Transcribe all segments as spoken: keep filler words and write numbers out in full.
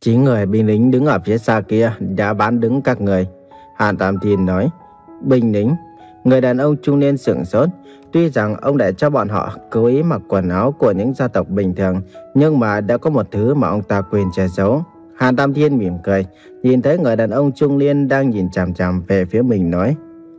Chính người binh lính đứng ở phía xa kia đã bán đứng các người. Hàn Tam Thiên nói. Binh lính? Người đàn ông trung niên sửng sốt. Tuy rằng ông đã cho bọn họ cố ý mặc quần áo của những gia tộc bình thường, nhưng mà đã có một thứ mà ông ta quên che giấu. Hàn Tam Thiên mỉm cười, nhìn thấy người đàn ông trung niên đang nhìn chằm chằm về phía mình nói.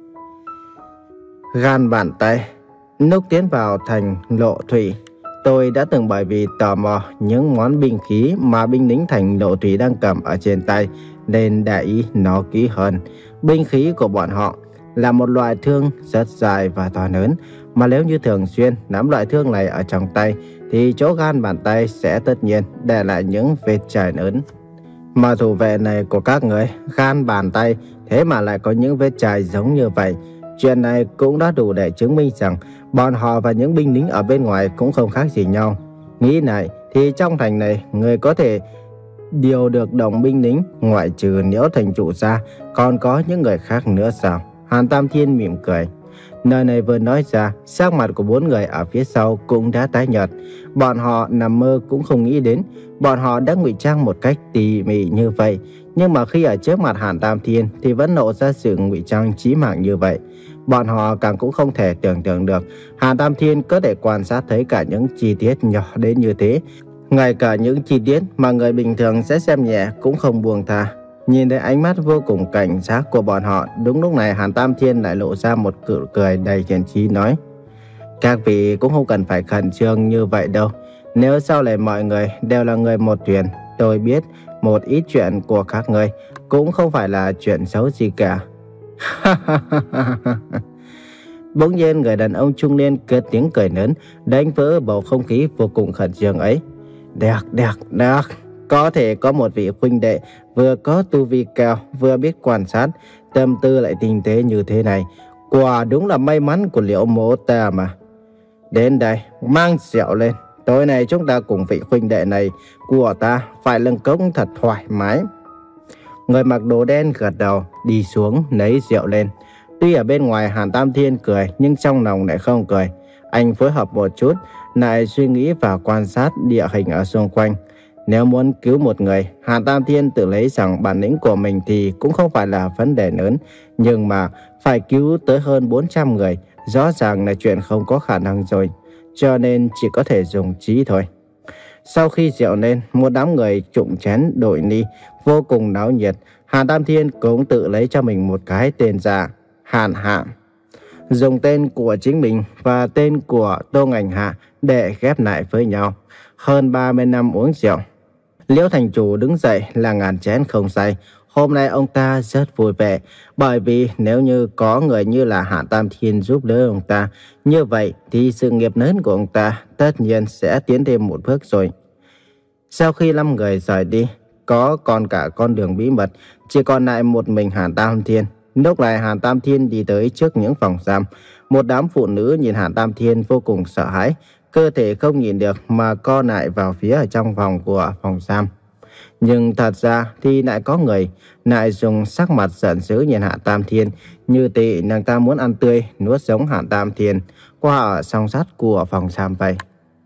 Gan bàn tay. Lúc tiến vào thành Lộ Thủy, tôi đã từng bởi vì tò mò những món binh khí mà binh lính thành Lộ Thủy đang cầm ở trên tay nên để ý nó kỹ hơn. Binh khí của bọn họ là một loại thương rất dài và to lớn, mà nếu như thường xuyên nắm loại thương này ở trong tay thì chỗ gan bàn tay sẽ tất nhiên để lại những vết chảy lớn. Mà thủ vệ này của các người, gan bàn tay, thế mà lại có những vết chảy giống như vậy. Chuyện này cũng đã đủ để chứng minh rằng bọn họ và những binh lính ở bên ngoài cũng không khác gì nhau. Nghĩ lại thì trong thành này, người có thể điều được đồng binh lính ngoại trừ Liễu thành chủ ra, còn có những người khác nữa sao? Hàn Tam Thiên mỉm cười. Lời này vừa nói ra, sắc mặt của bốn người ở phía sau cũng đã tái nhợt. Bọn họ nằm mơ cũng không nghĩ đến, bọn họ đã ngụy trang một cách tỉ mỉ như vậy, nhưng mà khi ở trước mặt Hàn Tam Thiên thì vẫn lộ ra sự ngụy trang chí mạng như vậy. Bọn họ càng cũng không thể tưởng tượng được Hàn Tam Thiên có thể quan sát thấy cả những chi tiết nhỏ đến như thế. Ngay cả những chi tiết mà người bình thường sẽ xem nhẹ cũng không buông tha. Nhìn thấy ánh mắt vô cùng cảnh giác của bọn họ, đúng lúc này Hàn Tam Thiên lại lộ ra một nụ cười đầy thiện chí nói. Các vị cũng không cần phải khẩn trương như vậy đâu. Nếu sau này mọi người đều là người một thuyền, tôi biết một ít chuyện của các người cũng không phải là chuyện xấu gì cả. Bỗng nhiên người đàn ông trung niên cất tiếng cười lớn, đánh vỡ bầu không khí vô cùng khẩn trương ấy. Được, được, được. Có thể có một vị huynh đệ vừa có tu vi cao, vừa biết quan sát, tâm tư lại tinh tế như thế này. Quả đúng là may mắn của Liễu mỗ ta mà. Đến đây, mang rượu lên. Tối nay chúng ta cùng vị huynh đệ này của ta phải lưng cốc thật thoải mái. Người mặc đồ đen gật đầu, đi xuống lấy rượu lên. Tuy ở bên ngoài Hàn Tam Thiên cười, nhưng trong lòng lại không cười. Anh phối hợp một chút, lại suy nghĩ và quan sát địa hình ở xung quanh. Nếu muốn cứu một người, Hàn Tam Thiên tự lấy rằng bản lĩnh của mình thì cũng không phải là vấn đề lớn. Nhưng mà phải cứu tới hơn bốn trăm người, rõ ràng là chuyện không có khả năng rồi. Cho nên chỉ có thể dùng trí thôi. Sau khi rượu lên, một đám người trụng chén đội ly, vô cùng náo nhiệt. Hàn Tam Thiên cũng tự lấy cho mình một cái tên giả, Hàn Hạ. Dùng tên của chính mình và tên của Tô Ngành Hạ để ghép lại với nhau. Hơn ba mươi năm uống rượu, Liễu thành chủ đứng dậy là ngàn chén không say. Hôm nay ông ta rất vui vẻ, bởi vì nếu như có người như là Hàn Tam Thiên giúp đỡ ông ta, như vậy thì sự nghiệp lớn của ông ta tất nhiên sẽ tiến thêm một bước rồi. Sau khi năm người rời đi, có còn cả con đường bí mật, chỉ còn lại một mình Hàn Tam Thiên. Lúc này Hàn Tam Thiên đi tới trước những phòng giam. Một đám phụ nữ nhìn Hàn Tam Thiên vô cùng sợ hãi, cơ thể không nhìn được mà co lại vào phía ở trong vòng của phòng giam. Nhưng thật ra thì lại có người lại dùng sắc mặt giận dữ nhìn Hàn Tam Thiên, như tị nàng ta muốn ăn tươi nuốt sống Hàn Tam Thiên qua ở song sắt của phòng giam vậy.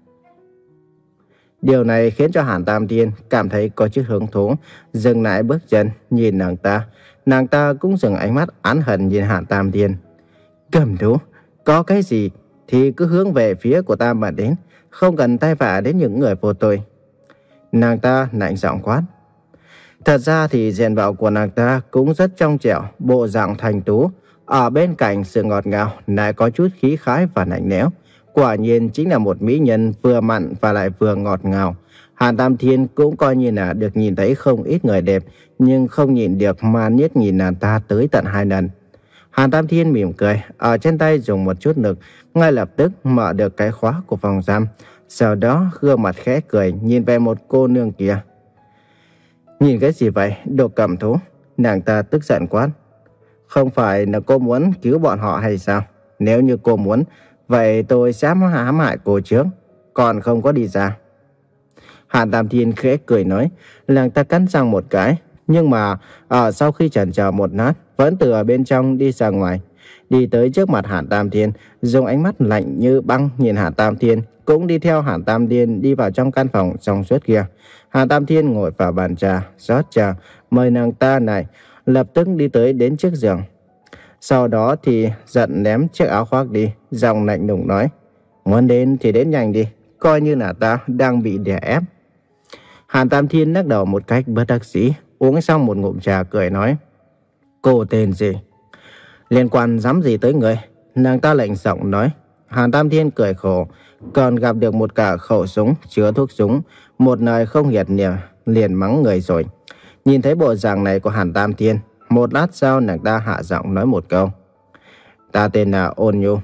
Điều này khiến cho Hàn Tam Thiên cảm thấy có chút hứng thú, dừng lại bước chân nhìn nàng ta. Nàng ta cũng dừng ánh mắt oán hận nhìn Hàn Tam Thiên. Cầm thú, có cái gì thì cứ hướng về phía của ta mà đến, không cần tay vạ đến những người vô tội. Nàng ta lạnh giọng quát. Thật ra thì diện mạo của nàng ta cũng rất trong trẻo, bộ dạng thành tú. Ở bên cạnh sự ngọt ngào lại có chút khí khái và lạnh lẽo. Quả nhiên chính là một mỹ nhân vừa mặn và lại vừa ngọt ngào. Hàn Tam Thiên cũng coi như là được nhìn thấy không ít người đẹp, nhưng không nhìn được mà liếc nhìn nàng ta tới tận hai lần. Hàn Tam Thiên mỉm cười, ở trên tay dùng một chút lực, ngay lập tức mở được cái khóa của phòng giam. Sau đó gương mặt khẽ cười nhìn về một cô nương kia. Nhìn cái gì vậy, đồ cầm thú? Nàng ta tức giận quát. Không phải là cô muốn cứu bọn họ hay sao? Nếu như cô muốn, vậy tôi sẽ hãm hại cô trước, còn không có đi ra. Hàn Tam Thiên khẽ cười nói. Nàng ta cắn răng một cái, nhưng mà ở sau khi chần chờ một lát vẫn từ ở bên trong đi ra ngoài. đi tới trước mặt Hàn Tam Thiên, dùng ánh mắt lạnh như băng nhìn Hàn Tam Thiên, cũng đi theo Hàn Tam Thiên đi vào trong căn phòng trong suốt kia. Hàn Tam Thiên ngồi vào bàn trà, rót trà, mời nàng ta này, lập tức đi tới đến trước giường. Sau đó thì giận ném chiếc áo khoác đi, giọng lạnh lùng nói: muốn đến thì đến nhanh đi, coi như là ta đang bị đè ép. Hàn Tam Thiên lắc đầu một cách bất đắc dĩ, uống xong một ngụm trà cười nói: cô tên gì? Liên quan dám gì tới người? Nàng ta lạnh giọng nói. Hàn Tam Thiên cười khổ, còn gặp được một cả khẩu súng chứa thuốc súng, một lời không hiệt niệm, liền mắng người rồi. Nhìn thấy bộ dạng này của Hàn Tam Thiên, một lát sau nàng ta hạ giọng nói một câu: ta tên là Ôn Nhu.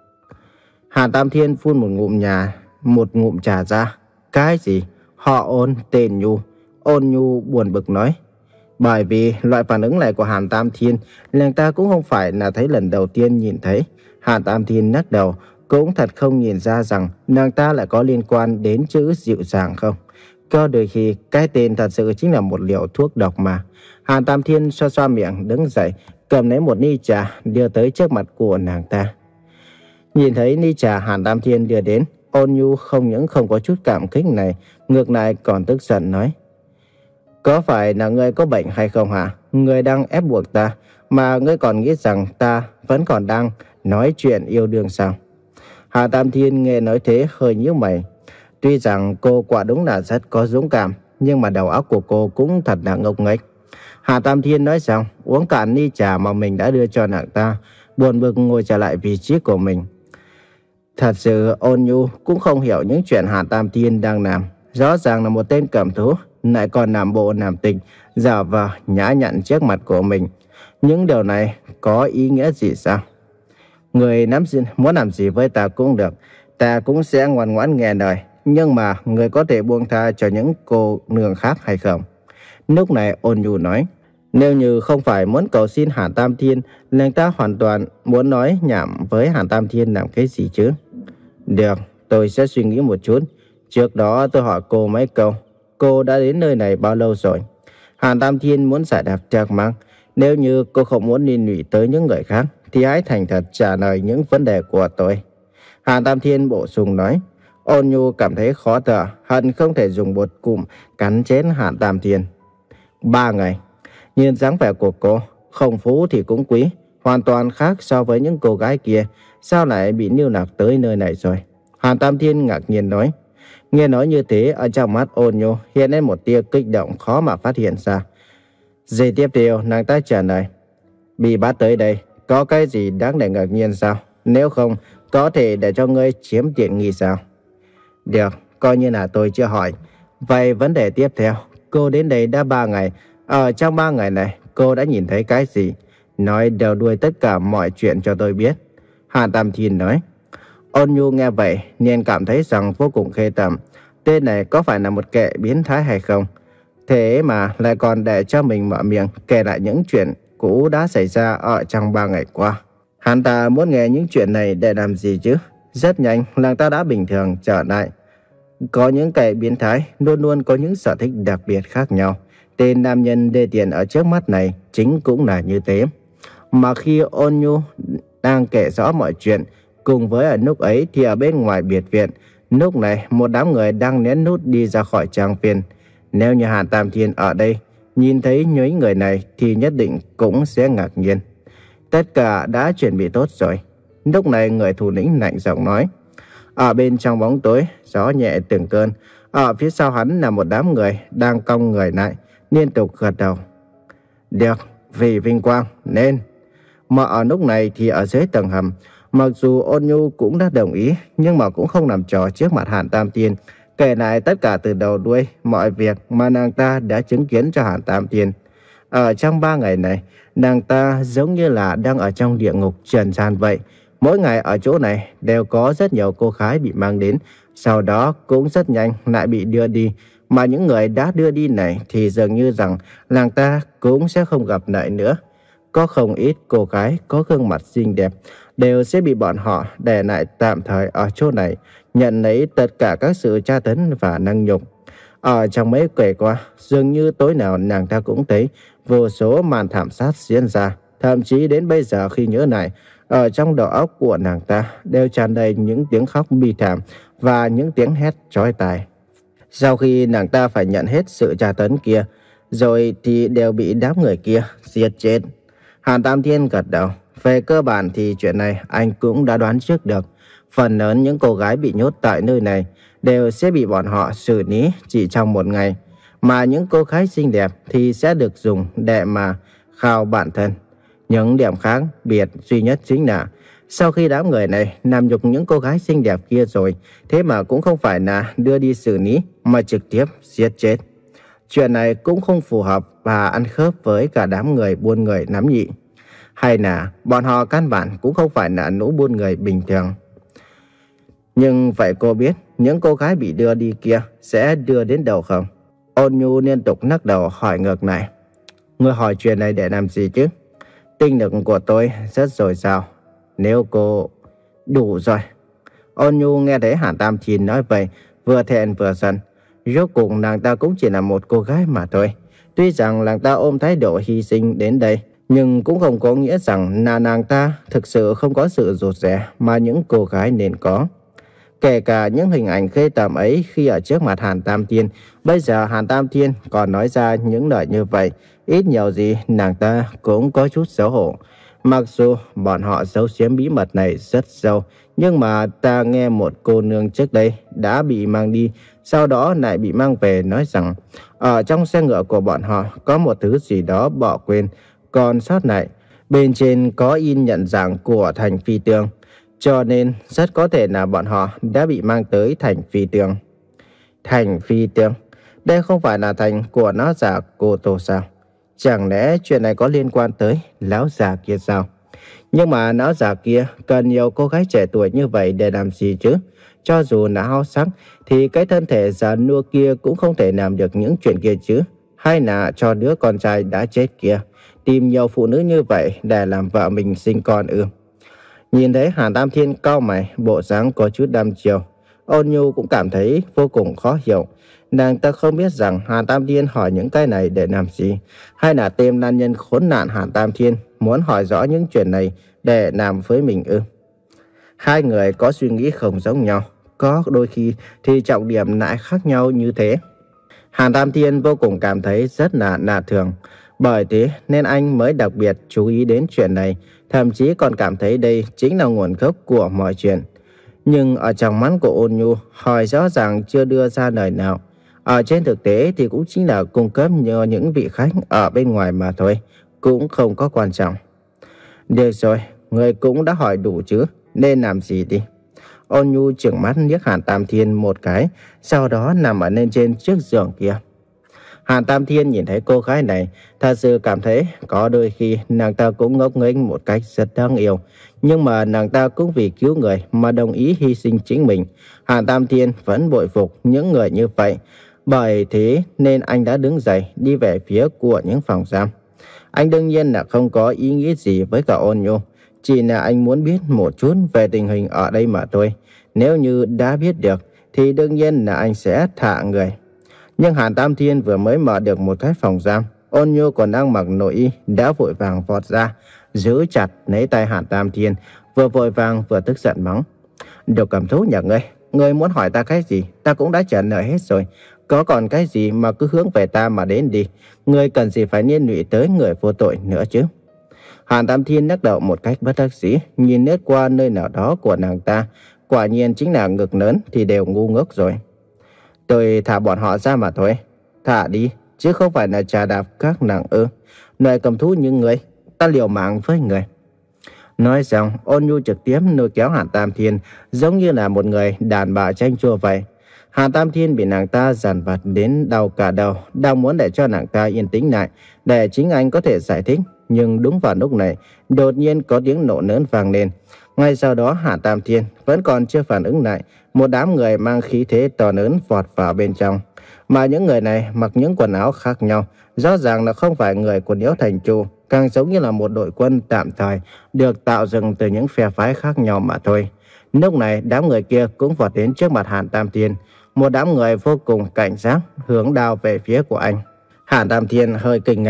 Hàn Tam Thiên phun một ngụm nhà, một ngụm trà ra. Cái gì? Họ Ôn, tên Nhu. Ôn Nhu buồn bực nói. Bởi vì loại phản ứng này của Hàn Tam Thiên, nàng ta cũng không phải là thấy lần đầu tiên nhìn thấy. Hàn Tam Thiên lắc đầu, cũng thật không nhìn ra rằng nàng ta lại có liên quan đến chữ dịu dàng không. Có đôi khi cái tên thật sự chính là một liều thuốc độc mà. Hàn Tam Thiên xoa xoa miệng đứng dậy, cầm lấy một ly trà đưa tới trước mặt của nàng ta. Nhìn thấy ly trà Hàn Tam Thiên đưa đến, Ôn Nhu không những không có chút cảm kích này, ngược lại còn tức giận nói: có phải là ngươi có bệnh hay không hả? Ngươi đang ép buộc ta, mà ngươi còn nghĩ rằng ta vẫn còn đang nói chuyện yêu đương sao? Hàn Tam Thiên nghe nói thế hơi nhíu mày. Tuy rằng cô quả đúng là rất có dũng cảm, nhưng mà đầu óc của cô cũng thật là ngốc nghếch. Hàn Tam Thiên nói xong, uống cạn ly trà mà mình đã đưa cho nàng ta, buồn bực ngồi trở lại vị trí của mình. Thật sự Ôn Nhu cũng không hiểu những chuyện Hàn Tam Thiên đang làm. Rõ ràng là một tên cầm thú, lại còn làm bộ làm tịch, giả vờ nhã nhặn trước mặt của mình. Những điều này có ý nghĩa gì sao? Người nắm muốn làm gì với ta cũng được, ta cũng sẽ ngoan ngoãn nghe lời. Nhưng mà người có thể buông tha cho những cô nương khác hay không? Lúc này Ôn Nhu nói. Nếu như không phải muốn cầu xin Hàn Tam Thiên, nàng ta hoàn toàn muốn nói nhảm với Hàn Tam Thiên làm cái gì chứ? Được, tôi sẽ suy nghĩ một chút. Trước đó tôi hỏi cô mấy câu. Cô đã đến nơi này bao lâu rồi? Hàn Tam Thiên muốn giải đáp trắc mắc. Nếu như cô không muốn liên lụy tới những người khác, thì hãy thành thật trả lời những vấn đề của tôi. Hàn Tam Thiên bổ sung nói. Ôn Nhu cảm thấy khó thở, hận không thể dùng bột cụm cắn chết Hàn Tam Thiên. Ba ngày. Nhìn dáng vẻ của cô, không phú thì cũng quý, hoàn toàn khác so với những cô gái kia. Sao lại bị lưu lạc tới nơi này rồi? Hàn Tam Thiên ngạc nhiên nói. Nghe nói như thế, ở trong mắt Ôn Nhu hiện lên một tia kích động khó mà phát hiện ra. Giây tiếp theo, nàng ta trả lời. Bị bắt tới đây, có cái gì đáng để ngạc nhiên sao? Nếu không, có thể để cho ngươi chiếm tiện nghi sao? Được, coi như là tôi chưa hỏi. Vậy vấn đề tiếp theo, cô đến đây đã ba ngày. Ở trong ba ngày này, cô đã nhìn thấy cái gì? Nói đều đuôi tất cả mọi chuyện cho tôi biết. Hàn Tam Thiên nói. Ôn Nhu nghe vậy nên cảm thấy rằng vô cùng khê tởm. Tên này có phải là một kẻ biến thái hay không? Thế mà lại còn để cho mình mở miệng kể lại những chuyện cũ đã xảy ra ở trong ba ngày qua. Hắn ta muốn nghe những chuyện này để làm gì chứ? Rất nhanh, nàng ta đã bình thường trở lại. Có những kẻ biến thái luôn luôn có những sở thích đặc biệt khác nhau. Tên nam nhân đê tiện ở trước mắt này chính cũng là như thế. Mà khi Ôn Nhu đang kể rõ mọi chuyện, cùng với ở lúc ấy thì ở bên ngoài biệt viện, lúc này một đám người đang lén lút đi ra khỏi trang viên. Nếu như Hàn Tam Thiên ở đây, nhìn thấy những người này thì nhất định cũng sẽ ngạc nhiên. Tất cả đã chuẩn bị tốt rồi. Lúc này người thủ lĩnh lạnh giọng nói. Ở bên trong bóng tối, gió nhẹ từng cơn. Ở phía sau hắn là một đám người đang cong người lại, liên tục gật đầu. Được, vì vinh quang, nên. Mà ở lúc này thì ở dưới tầng hầm, mặc dù Ôn Nhu cũng đã đồng ý, nhưng mà cũng không làm trò trước mặt Hàn Tam Thiên, kể lại tất cả từ đầu đuôi mọi việc mà nàng ta đã chứng kiến cho Hàn Tam Thiên. Ở trong ba ngày này, nàng ta giống như là đang ở trong địa ngục trần gian vậy. Mỗi ngày ở chỗ này đều có rất nhiều cô gái bị mang đến, sau đó cũng rất nhanh lại bị đưa đi. Mà những người đã đưa đi này thì dường như rằng nàng ta cũng sẽ không gặp lại nữa. Có không ít cô gái có gương mặt xinh đẹp đều sẽ bị bọn họ để lại tạm thời ở chỗ này, nhận lấy tất cả các sự tra tấn và nâng nhục. Ở trong mấy ngày qua, dường như tối nào nàng ta cũng thấy vô số màn thảm sát diễn ra. Thậm chí đến bây giờ khi nhớ lại, Ở trong đầu óc của nàng ta đều tràn đầy những tiếng khóc bi thảm và những tiếng hét chói tai. Sau khi nàng ta phải nhận hết sự tra tấn kia, rồi thì đều bị đám người kia giết chết. Hàn Tam Thiên gật đầu. Về cơ bản thì chuyện này anh cũng đã đoán trước được. Phần lớn những cô gái bị nhốt tại nơi này đều sẽ bị bọn họ xử lý chỉ trong một ngày. Mà những cô gái xinh đẹp thì sẽ được dùng để mà khao bản thân. Những điểm khác biệt duy nhất chính là sau khi đám người này làm nhục những cô gái xinh đẹp kia rồi, thế mà cũng không phải là đưa đi xử lý mà trực tiếp giết chết. Chuyện này cũng không phù hợp và ăn khớp với cả đám người buôn người nắm nhị. Hay là bọn họ căn bản cũng không phải là lũ buôn người bình thường. Nhưng vậy cô biết những cô gái bị đưa đi kia sẽ đưa đến đâu không? Ôn Nhu liên tục lắc đầu hỏi ngược lại. Ngươi hỏi chuyện này để làm gì chứ? Tinh lực của tôi rất dồi dào. Nếu cô... Đủ rồi. Ôn Nhu nghe thấy Hàn Tam Thiên nói vậy, vừa thẹn vừa giận. Rốt cuộc nàng ta cũng chỉ là một cô gái mà thôi. Tuy rằng nàng ta ôm thái độ hy sinh đến đây, nhưng cũng không có nghĩa rằng là nàng ta thực sự không có sự rụt rè mà những cô gái nên có. Kể cả những hình ảnh khê tởm ấy khi ở trước mặt Hàn Tam Thiên, bây giờ Hàn Tam Thiên còn nói ra những lời như vậy, ít nhiều gì nàng ta cũng có chút xấu hổ. Mặc dù bọn họ giấu giếm bí mật này rất sâu, nhưng mà ta nghe một cô nương trước đây đã bị mang đi, sau đó lại bị mang về nói rằng ở trong xe ngựa của bọn họ có một thứ gì đó bỏ quên, còn sót lại. Bên trên có in nhận dạng của thành Phi Tường, cho nên rất có thể là bọn họ đã bị mang tới thành Phi Tường. Thành Phi Tường? Đây không phải là thành của lão già Cô Tô sao? Chẳng lẽ chuyện này có liên quan tới lão già kia sao? Nhưng mà lão già kia cần nhiều cô gái trẻ tuổi như vậy để làm gì chứ? Cho dù là háo sắc thì cái thân thể già nua kia cũng không thể làm được những chuyện kia chứ. Hay là cho đứa con trai đã chết kia tìm nhiều phụ nữ như vậy để làm vợ mình sinh con ư? Nhìn thấy Hàn Tam Thiên cau mày, bộ dáng có chút đăm chiêu, Ôn Nhu cũng cảm thấy vô cùng khó hiểu. Nàng ta không biết rằng Hàn Tam Thiên hỏi những cái này để làm gì, hay là tên nam nhân khốn nạn Hàn Tam Thiên muốn hỏi rõ những chuyện này để làm với mình ư? Hai người có suy nghĩ không giống nhau, có đôi khi thì trọng điểm lại khác nhau như thế. Hàn Tam Thiên vô cùng cảm thấy rất là lạ thường, bởi thế nên anh mới đặc biệt chú ý đến chuyện này, thậm chí còn cảm thấy đây chính là nguồn gốc của mọi chuyện. Nhưng ở trong mắt của Ôn Nhu, hỏi rõ ràng chưa đưa ra lời nào. Ở trên thực tế thì cũng chính là cung cấp cho những vị khách ở bên ngoài mà thôi, cũng không có quan trọng. Được rồi, người cũng đã hỏi đủ chứ, nên làm gì đi. Ôn Nhu trừng mắt liếc Hàn Tam Thiên một cái, sau đó nằm ở lên trên chiếc giường kia. Hàn Tam Thiên nhìn thấy cô gái này, thật sự cảm thấy có đôi khi nàng ta cũng ngốc nghếch một cách rất đáng yêu. Nhưng mà nàng ta cũng vì cứu người mà đồng ý hy sinh chính mình. Hàn Tam Thiên vẫn bội phục những người như vậy. Bởi thế nên anh đã đứng dậy đi về phía của những phòng giam. Anh đương nhiên là không có ý nghĩ gì với cả Ôn Nhu, chỉ là anh muốn biết một chút về tình hình ở đây mà thôi. Nếu như đã biết được thì đương nhiên là anh sẽ thả người. Nhưng Hàn Tam Thiên vừa mới mở được một cái phòng giam, Ôn Nhu còn đang mặc nội y đã vội vàng vọt ra, giữ chặt lấy tay Hàn Tam Thiên, vừa vội vàng vừa tức giận mắng. Độc Cẩm Thú nhà ngươi, ngươi muốn hỏi ta cái gì, ta cũng đã trả lời hết rồi. Có còn cái gì mà cứ hướng về ta mà đến đi, ngươi cần gì phải liên lụy tới người vô tội nữa chứ? Hàn Tam Thiên lắc đầu một cách bất đắc dĩ, nhìn lướt qua nơi nào đó của nàng ta, quả nhiên chính là ngực lớn thì đều ngu ngốc rồi. Tôi thả bọn họ ra mà thôi. Thả đi, chứ không phải là trà đạp các nàng ư? Loại cầm thú như người, ta liều mạng với người. Nói xong, Ôn Nhu trực tiếp lôi kéo Hàn Tam Thiên, giống như là một người đàn bà chanh chua vậy. Hàn Tam Thiên bị nàng ta dằn vặt đến đau cả đầu, đang muốn để cho nàng ta yên tĩnh lại, để chính anh có thể giải thích. Nhưng đúng vào lúc này, đột nhiên có tiếng nổ lớn vang lên. Ngay sau đó Hàn Tam Thiên vẫn còn chưa phản ứng lại, một đám người mang khí thế to lớn vọt vào bên trong. Mà những người này mặc những quần áo khác nhau, rõ ràng là không phải người của Liễu Thành Chủ, càng giống như là một đội quân tạm thời được tạo dựng từ những phe phái khác nhau mà thôi. Lúc này đám người kia cũng vọt đến trước mặt Hàn Tam Thiên, một đám người vô cùng cảnh giác hướng đao về phía của anh. Hàn Tam Thiên hơi kinh ngạc,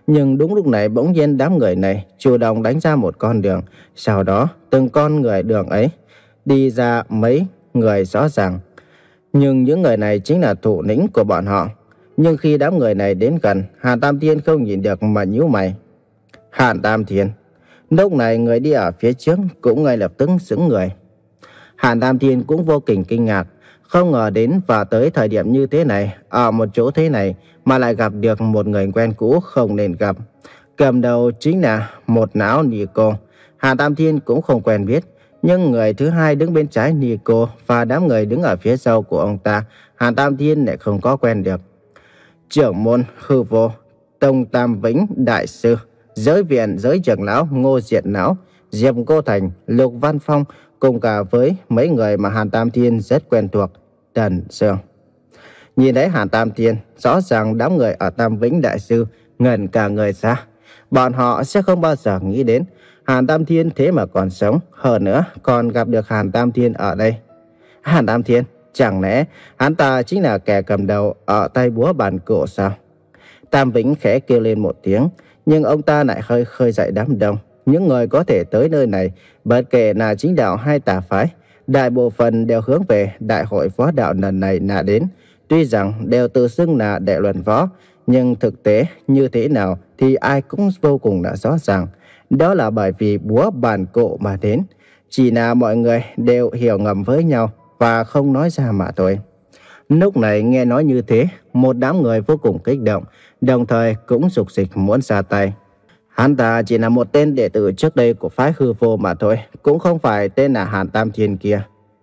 Nhưng đúng lúc này bỗng nhiên đám người này chủ động đánh ra một con đường. Sau đó từng con người đường ấy đi ra mấy người rõ ràng. Nhưng những người này chính là thủ lĩnh của bọn họ. Nhưng khi đám người này đến gần, Hàn Tam Thiên không nhìn được mà nhíu mày. Hàn Tam Thiên. Lúc này người đi ở phía trước cũng ngay lập tức sững người. Hàn Tam Thiên cũng vô cùng kinh ngạc. Không ngờ đến vào tới thời điểm như thế này, ở một chỗ thế này mà lại gặp được một người quen cũ không nên gặp. Cầm đầu chính là một não Nico. Hàn Tam Thiên cũng không quen biết. Nhưng người thứ hai đứng bên trái Nico và đám người đứng ở phía sau của ông ta, Hàn Tam Thiên lại không có quen được. Trưởng môn Hư Vô, Tông Tam Vĩnh Đại Sư, Giới Viện Giới Trưởng Lão Ngô Diệt Não, Diệp Cô Thành, Lục Văn Phong cùng cả với mấy người mà Hàn Tam Thiên rất quen thuộc, Tần Sương. Nhìn thấy Hàn Tam Thiên, rõ ràng đám người ở Tam Vĩnh Đại Sư ngẩn cả người ra. Bọn họ sẽ không bao giờ nghĩ đến Hàn Tam Thiên thế mà còn sống, hơn nữa còn gặp được Hàn Tam Thiên ở đây. Hàn Tam Thiên, chẳng lẽ hắn ta chính là kẻ cầm đầu ở tay búa bàn cổ sao? Tam Vĩnh khẽ kêu lên một tiếng, nhưng ông ta lại hơi khơi dậy đám đông. Những người có thể tới nơi này, bất kể là chính đạo hay tà phái, đại bộ phận đều hướng về đại hội võ đạo lần này là đến. Tuy rằng đều tự xưng là đệ luận võ, nhưng thực tế như thế nào thì ai cũng vô cùng đã rõ ràng. Đó là bởi vì búa bàn cổ mà đến. Chỉ là mọi người đều hiểu ngầm với nhau và không nói ra mà thôi. Lúc này nghe nói như thế, một đám người vô cùng kích động, đồng thời cũng sục sịch muốn ra tay. Hắn ta chỉ là một tên đệ tử trước đây của phái Hư Vô mà thôi, cũng không phải tên là Hàn Tam Thiên kia.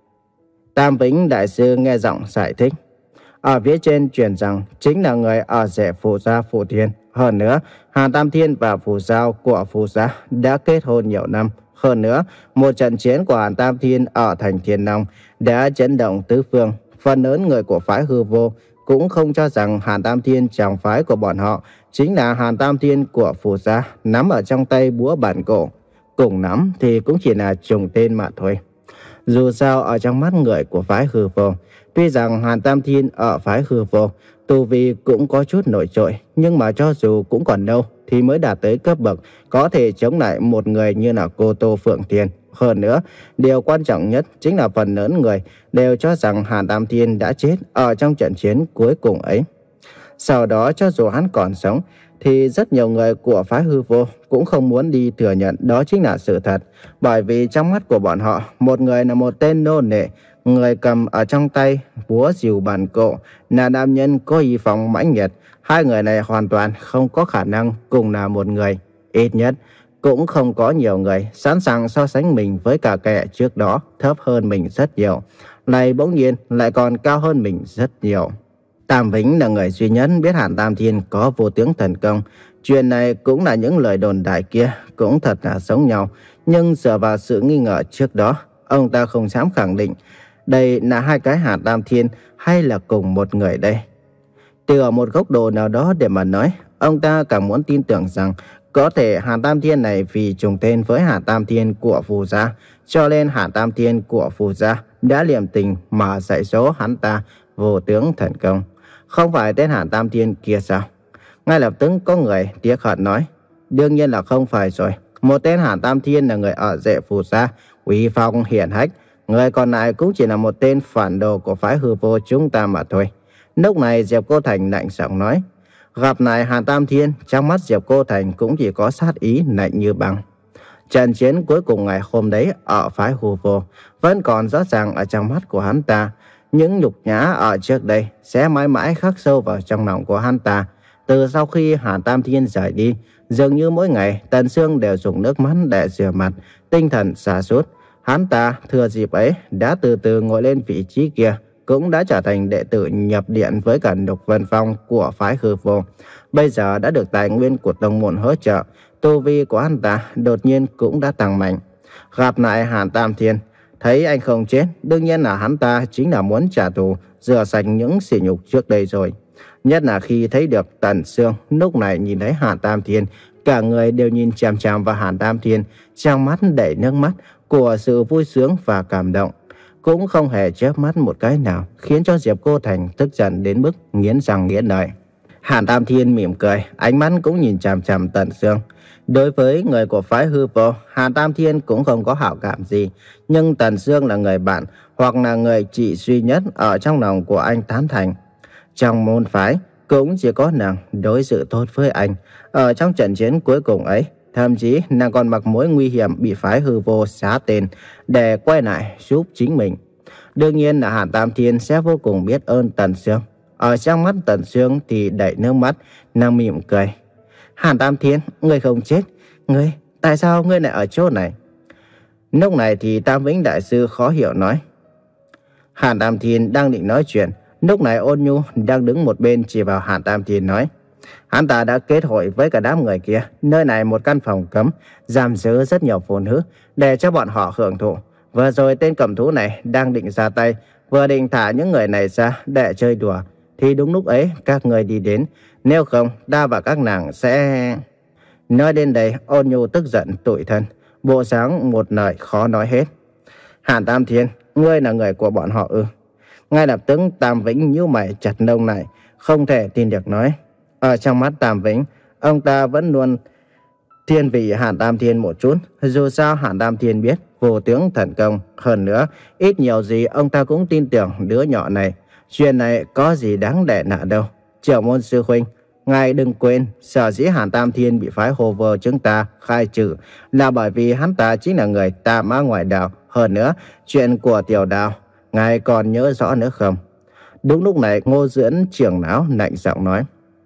Tam Vĩnh Đại Sư nghe giọng giải thích. Ở phía trên truyền rằng chính là người ở rể Phù Gia Phù Thiên. Hơn nữa, Hàn Tam Thiên và Phù Giao của Phù Gia đã kết hôn nhiều năm. Hơn nữa, một trận chiến của Hàn Tam Thiên ở thành Thiên Long đã chấn động tứ phương. Phần lớn người của phái Hư Vô cũng không cho rằng Hàn Tam Thiên trong phái của bọn họ chính là Hàn Tam Thiên của Phù Gia nắm ở trong tay búa bản cổ. Cùng nắm thì cũng chỉ là trùng tên mà thôi. Dù sao ở trong mắt người của phái Hư Vô, tuy rằng Hàn Tam Thiên ở phái Hư Vô tu vi cũng có chút nổi trội, nhưng mà cho dù cũng còn đâu thì mới đạt tới cấp bậc có thể chống lại một người như là cô Tô Phượng Thiên. Hơn nữa, điều quan trọng nhất chính là phần lớn người đều cho rằng Hàn Tam Thiên đã chết ở trong trận chiến cuối cùng ấy. Sau đó cho dù hắn còn sống thì rất nhiều người của phái Hư Vô cũng không muốn đi thừa nhận đó chính là sự thật. Bởi vì trong mắt của bọn họ, một người là một tên nô lệ, người cầm ở trong tay búa rìu bàn cổ là nam nhân có uy phong mãnh liệt. Hai người này hoàn toàn không có khả năng cùng là một người. Ít nhất cũng không có nhiều người sẵn sàng so sánh mình với cả kẻ trước đó thấp hơn mình rất nhiều. Này bỗng nhiên lại còn cao hơn mình rất nhiều. Tam Vĩnh là người duy nhất biết Hàn Tam Thiên có vô tướng thần công. Chuyện này cũng là những lời đồn đại kia cũng thật là giống nhau. Nhưng dựa vào sự nghi ngờ trước đó, ông ta không dám khẳng định đây là hai cái Hàn Tam Thiên hay là cùng một người đây. Từ ở một góc độ nào đó để mà nói, ông ta càng muốn tin tưởng rằng có thể Hàn Tam Thiên này vì trùng tên với Hàn Tam Thiên của Phù Gia, cho nên Hàn Tam Thiên của Phù Gia đã liều tình mà dạy dỗ hắn ta vô tướng thần công. Không phải tên Hàn Tam Thiên kia sao? Ngay lập tức có người tiếc hận nói. Đương nhiên là không phải rồi. Một tên Hàn Tam Thiên là người ở rể Phù Gia, uy phong hiển hách. Người còn lại cũng chỉ là một tên phản đồ của phái Hư Vô chúng ta mà thôi. Lúc này Diệp Cô Thành lạnh giọng nói. Gặp lại Hàn Tam Thiên, trong mắt Diệp Cô Thành cũng chỉ có sát ý lạnh như băng. Trận chiến cuối cùng ngày hôm đấy ở phái Hư Vô vẫn còn rõ ràng ở trong mắt của hắn ta. Những nhục nhã ở trước đây sẽ mãi mãi khắc sâu vào trong lòng của hắn ta. Từ sau khi Hàn Tam Thiên rời đi, dường như mỗi ngày Tần Sương đều dùng nước mắt để rửa mặt, tinh thần sa sút. Hắn ta thừa dịp ấy đã từ từ ngồi lên vị trí kia, cũng đã trở thành đệ tử nhập điện với cả Lục Vân Phong của phái Hư Vô. Bây giờ đã được tài nguyên của tông môn hỗ trợ, tu vi của hắn ta đột nhiên cũng đã tăng mạnh. Gặp lại Hàn Tam Thiên, thấy anh không chết, đương nhiên là hắn ta chính là muốn trả thù, rửa sạch những sỉ nhục trước đây rồi. Nhất là khi thấy được Tần Sương, lúc này nhìn thấy Hàn Tam Thiên, cả người đều nhìn chằm chằm vào Hàn Tam Thiên, trong mắt đầy nước mắt của sự vui sướng và cảm động. Cũng không hề chớp mắt một cái nào, khiến cho Diệp Cô Thành tức giận đến mức nghiến răng nghiến lợi. Hàn Tam Thiên mỉm cười, ánh mắt cũng nhìn chằm chằm Tần Sương. Đối với người của phái hư vô, Hàn Tam Thiên cũng không có hảo cảm gì. Nhưng Tần Sương là người bạn hoặc là người chị duy nhất ở trong lòng của anh tán thành. Trong môn phái, cũng chỉ có nàng đối xử tốt với anh. Ở trong trận chiến cuối cùng ấy, thậm chí nàng còn mặc mối nguy hiểm bị phái hư vô xá tên để quay lại giúp chính mình. Đương nhiên là Hàn Tam Thiên sẽ vô cùng biết ơn Tần Sương. Ở trong mắt Tần Sương thì đầy nước mắt, nàng mỉm cười. Hàn Tam Thiên, ngươi không chết. Ngươi, tại sao ngươi lại ở chỗ này? Lúc này thì Tam Vĩnh Đại Sư khó hiểu nói. Hàn Tam Thiên đang định nói chuyện. Lúc này Ôn Nhu đang đứng một bên chỉ vào Hàn Tam Thiên nói. Hắn ta đã kết hội với cả đám người kia. Nơi này một căn phòng cấm, giam giữ rất nhiều phụ nữ để cho bọn họ hưởng thụ. Vừa rồi tên cầm thú này đang định ra tay, vừa định thả những người này ra để chơi đùa. Thì đúng lúc ấy các người đi đến. Nếu không, ta và các nàng sẽ... Nói đến đây, Ôn Nhu tức giận tủi thân, bộ dáng một lời khó nói hết. Hàn Tam Thiên, ngươi là người của bọn họ ư? Ngay lập tức Tam Vĩnh nhíu mày chặt lông lại, không thể tin được nói. Ở trong mắt Tam Vĩnh, ông ta vẫn luôn thiên vị Hàn Tam Thiên một chút. Dù sao Hàn Tam Thiên biết vô tướng thần công. Hơn nữa, ít nhiều gì ông ta cũng tin tưởng đứa nhỏ này. Chuyện này có gì đáng để nạ đâu. Trưởng môn sư huynh, ngài đừng quên, sở dĩ Hàn Tam Thiên bị phái hồ vơ chúng ta khai trừ là bởi vì hắn ta chính là người tà ma ngoại đạo. Hơn nữa, chuyện của Tiểu Đào, ngài còn nhớ rõ nữa không? Đúng lúc này, Ngô Dưỡng trưởng lão lạnh giọng nói.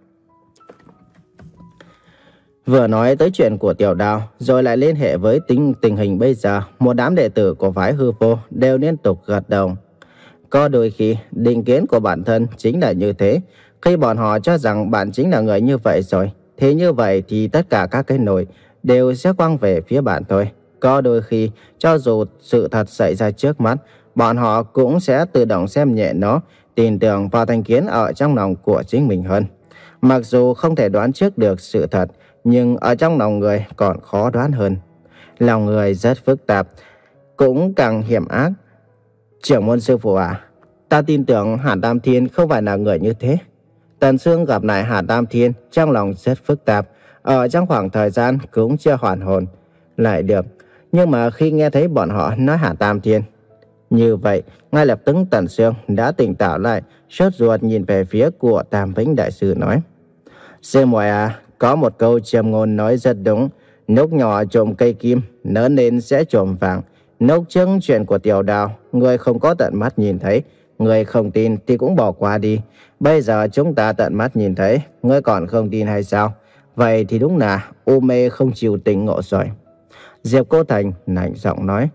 Vừa nói tới chuyện của Tiểu Đào, rồi lại liên hệ với tính tình hình bây giờ, một đám đệ tử của phái hư vô đều liên tục gật đầu. Có đôi khi, định kiến của bản thân chính là như thế. Khi bọn họ cho rằng bạn chính là người như vậy rồi, thế như vậy thì tất cả các cái nồi đều sẽ quăng về phía bạn thôi. Có đôi khi, cho dù sự thật xảy ra trước mắt, bọn họ cũng sẽ tự động xem nhẹ nó, tin tưởng vào thành kiến ở trong lòng của chính mình hơn. Mặc dù không thể đoán trước được sự thật, nhưng ở trong lòng người còn khó đoán hơn. Lòng người rất phức tạp, cũng càng hiểm ác. Trưởng môn sư phụ à, ta tin tưởng Hàn Tam Thiên không phải là người như thế. Tần Sương gặp lại Hàn Tam Thiên trong lòng rất phức tạp. Ở trong khoảng thời gian cũng chưa hoàn hồn lại được. Nhưng mà khi nghe thấy bọn họ nói Hàn Tam Thiên như vậy, ngay lập tức Tần Sương đã tỉnh táo lại, sốt ruột nhìn về phía của Tam Vĩnh Đại Sư nói. Sư muội à, có một câu chiêm ngôn nói rất đúng. Nốc nhỏ trộm cây kim, lớn lên sẽ trộm vàng. Nốc trước chuyện của Tiểu Đào, người không có tận mắt nhìn thấy, người không tin thì cũng bỏ qua đi. Bây giờ chúng ta tận mắt nhìn thấy, ngươi còn không tin hay sao? Vậy thì đúng là u mê không chịu tỉnh ngộ rồi. Diệp Cô Thành lạnh giọng nói.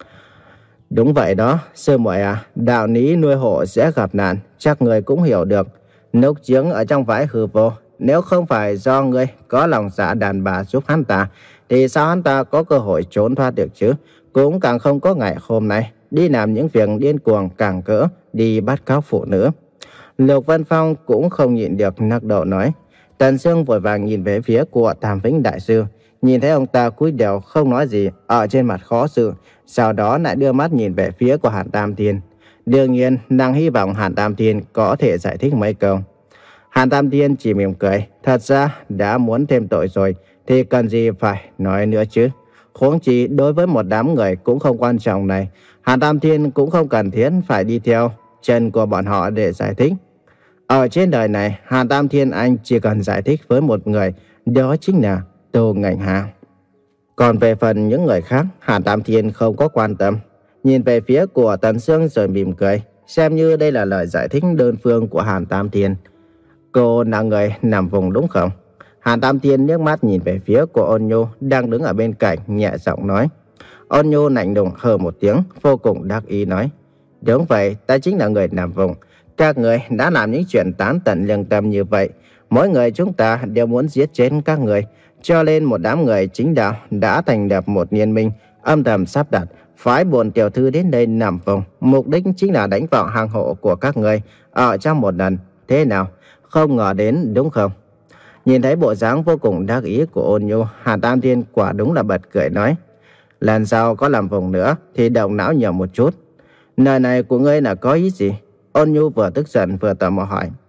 Đúng vậy đó, sư muội à, đạo lý nuôi hộ sẽ gặp nạn, chắc người cũng hiểu được. Nốc trứng ở trong phái hư vô, nếu không phải do ngươi có lòng dạ đàn bà giúp hắn ta, thì sao hắn ta có cơ hội trốn thoát được chứ? Cũng càng không có ngày hôm nay đi làm những việc điên cuồng càng cỡ, đi bắt cóc phụ nữ. Lục Vân Phong cũng không nhịn được nắc đầu nói. Tần Sương vội vàng nhìn về phía của Tam Vĩnh Đại Sư, nhìn thấy ông ta cúi đầu không nói gì, ở trên mặt khó xử, sau đó lại đưa mắt nhìn về phía của Hàn Tam Thiên. Đương nhiên, nàng hy vọng Hàn Tam Thiên có thể giải thích mấy câu. Hàn Tam Thiên chỉ mỉm cười, thật ra đã muốn thêm tội rồi, thì cần gì phải nói nữa chứ. Huống chi đối với một đám người cũng không quan trọng này, Hàn Tam Thiên cũng không cần thiết phải đi theo chân của bọn họ để giải thích. Ở trên đời này, Hàn Tam Thiên anh chỉ cần giải thích với một người, đó chính là Tô Ngạnh Hà. Còn về phần những người khác, Hàn Tam Thiên không có quan tâm. Nhìn về phía của Tần Sương rồi mỉm cười, xem như đây là lời giải thích đơn phương của Hàn Tam Thiên. Cô là người nằm vùng đúng không? Hàn Tam Thiên nước mắt nhìn về phía của Ôn Nhu đang đứng ở bên cạnh, nhẹ giọng nói. Ôn Nhu lạnh lùng hừ một tiếng, vô cùng đắc ý nói. Đúng vậy, ta chính là người nằm vùng. Các người đã làm những chuyện tán tận lương tâm như vậy. Mỗi người chúng ta đều muốn giết chết các người. Cho nên một đám người chính đạo đã thành lập một liên minh, âm thầm sắp đặt, phái bổn tiểu thư đến đây nằm vùng. Mục đích chính là đánh vào hang hộ của các người ở trong một lần. Thế nào? Không ngờ đến đúng không? Nhìn thấy bộ dáng vô cùng đắc ý của Ôn Nhu, Hàn Tam Thiên quả đúng là bật cười nói. Lần sau có làm vùng nữa thì động não nhiều một chút. Lời này của ngươi là có ý gì? Ôn Nhu vừa tức giận vừa tò mò hỏi.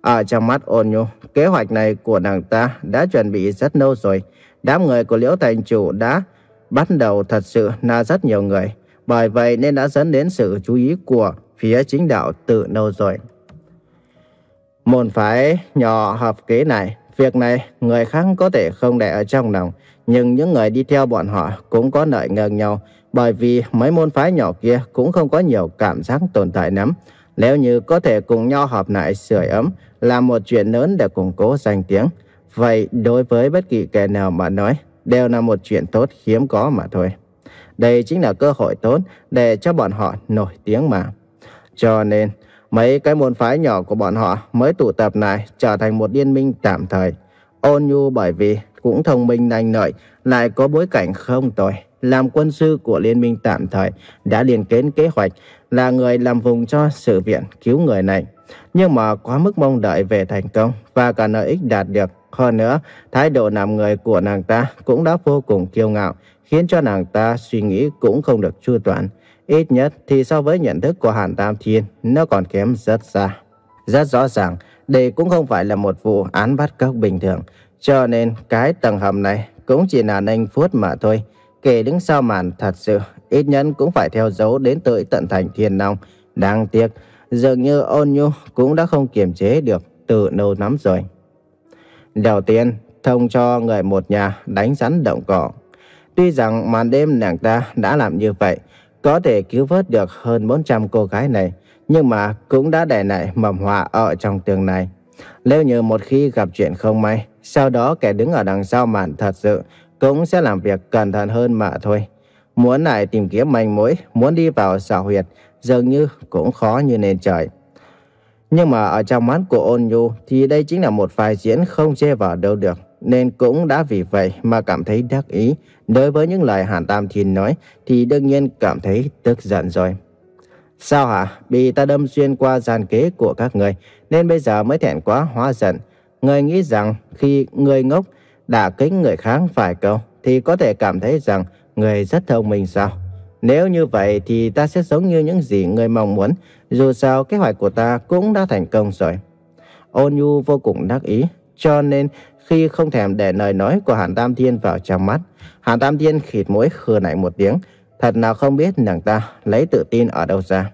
Ở trong mắt Ôn Nhu, kế hoạch này của nàng ta đã chuẩn bị rất lâu rồi. Đám người của Liễu thành chủ đã bắt đầu thật sự là rất nhiều người. Bởi vậy nên đã dẫn đến sự chú ý của phía chính đạo từ lâu rồi. Môn phái nhỏ hợp kế này, việc này người khác có thể không để ở trong lòng, nhưng những người đi theo bọn họ cũng có lợi ngang nhau, bởi vì mấy môn phái nhỏ kia cũng không có nhiều cảm giác tồn tại lắm. Nếu như có thể cùng nhau họp lại sưởi ấm, là một chuyện lớn để củng cố danh tiếng, vậy đối với bất kỳ kẻ nào mà nói, đều là một chuyện tốt hiếm có mà thôi. Đây chính là cơ hội tốt để cho bọn họ nổi tiếng mà. Cho nên, mấy cái môn phái nhỏ của bọn họ mới tụ tập lại trở thành một liên minh tạm thời. Ôn Nhu bởi vì cũng thông minh nhanh nhạy, lại có bối cảnh không tồi, làm quân sư của liên minh tạm thời, đã liên kết kế hoạch, là người làm vùng cho sự viện cứu người này. Nhưng mà quá mức mong đợi về thành công và cả lợi ích đạt được. Hơn nữa, thái độ làm người của nàng ta cũng đã vô cùng kiêu ngạo, khiến cho nàng ta suy nghĩ cũng không được chu toàn. Ít nhất thì so với nhận thức của Hàn Tam Thiên, nó còn kém rất xa. Rất rõ ràng, đây cũng không phải là một vụ án bắt cóc bình thường. Cho nên cái tầng hầm này cũng chỉ là nanh phút mà thôi. Kẻ đứng sau màn thật sự, ít nhất cũng phải theo dấu đến tới tận thành Thiên Long. Đáng tiếc, dường như Ôn Nhu cũng đã không kiềm chế được từ lâu lắm rồi. Đầu tiên, thông cho người một nhà đánh rắn động cỏ. Tuy rằng màn đêm nàng ta đã làm như vậy, có thể cứu vớt được hơn bốn trăm cô gái này, nhưng mà cũng đã để lại mầm họa ở trong tương lai. Nếu như một khi gặp chuyện không may, sau đó kẻ đứng ở đằng sau màn thật sự cũng sẽ làm việc cẩn thận hơn mà thôi. Muốn lại tìm kiếm manh mối, muốn đi vào xảo huyệt, dường như cũng khó như nền trời. Nhưng mà ở trong mắt của Ôn Nhu thì đây chính là một vai diễn không chê vào đâu được, nên cũng đã vì vậy mà cảm thấy đắc ý. Đối với những lời Hàn Tam Thiên nói thì đương nhiên cảm thấy tức giận rồi. Sao hả? Bị ta đâm xuyên qua gian kế của các người nên bây giờ mới thẹn quá hóa giận. Người nghĩ rằng khi người ngốc đả kích người khác vài câu thì có thể cảm thấy rằng người rất thông minh sao? Nếu như vậy thì ta sẽ giống như những gì người mong muốn. Dù sao kế hoạch của ta cũng đã thành công rồi. Ôn Nhu vô cùng đắc ý, cho nên khi không thèm để lời nói của Hàn Tam Thiên vào trong mắt, Hàn Tam Thiên khịt mũi khư nạnh một tiếng. Thật nào không biết nàng ta lấy tự tin ở đâu ra.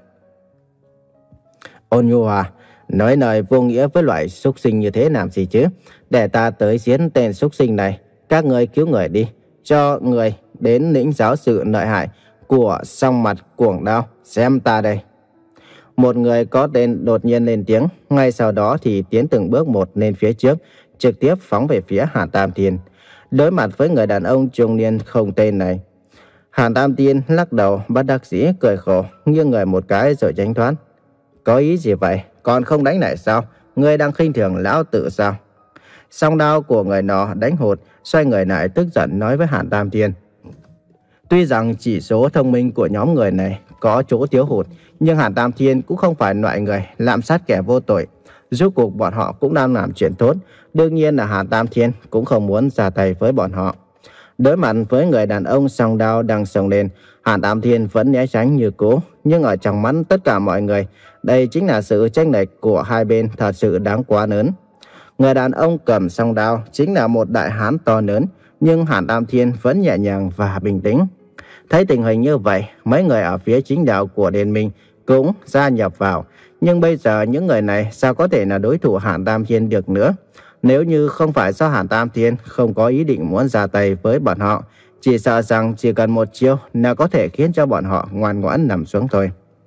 Ôn Nhu à, nói lời vô nghĩa với loại súc sinh như thế làm gì chứ? Để ta tới giết tên súc sinh này. Các người cứu người đi, cho người đến lĩnh giáo sự lợi hại của song mặt cuồng đao, xem ta đây. Một người có tên đột nhiên lên tiếng, ngay sau đó thì tiến từng bước một lên phía trước, trực tiếp phóng về phía Hàn Tam Thiên. Đối mặt với người đàn ông trung niên không tên này, Hàn Tam Thiên lắc đầu bất đắc dĩ cười khổ, nghiêng người một cái rồi tránh thoát. Có ý gì vậy? Còn không đánh lại sao? Ngươi đang khinh thường lão tử sao? Song đao của người nọ đánh hụt, xoay người lại tức giận nói với Hàn Tam Thiên. Tuy rằng chỉ số thông minh của nhóm người này có chỗ thiếu hụt, nhưng Hàn Tam Thiên cũng không phải loại người lạm sát kẻ vô tội. Rốt cuộc bọn họ cũng đang làm chuyện tốt, đương nhiên là Hàn Tam Thiên cũng không muốn ra tay với bọn họ. Đối mặt với người đàn ông song đao đang xông lên, Hàn Tam Thiên vẫn né tránh như cũ, nhưng ở trong mắt tất cả mọi người, đây chính là sự chênh lệch của hai bên thật sự đáng quá lớn. Người đàn ông cầm song đao chính là một đại hán to lớn, nhưng Hàn Tam Thiên vẫn nhẹ nhàng và bình tĩnh. Thấy tình hình như vậy, mấy người ở phía chính đạo của Liên Minh cũng gia nhập vào, nhưng bây giờ những người này sao có thể là đối thủ Hàn Tam Thiên được nữa? Nếu như không phải do Hàn Tam Thiên không có ý định muốn ra tay với bọn họ, chỉ sợ rằng chỉ cần một chiêu là có thể khiến cho bọn họ ngoan ngoãn nằm xuống thôi.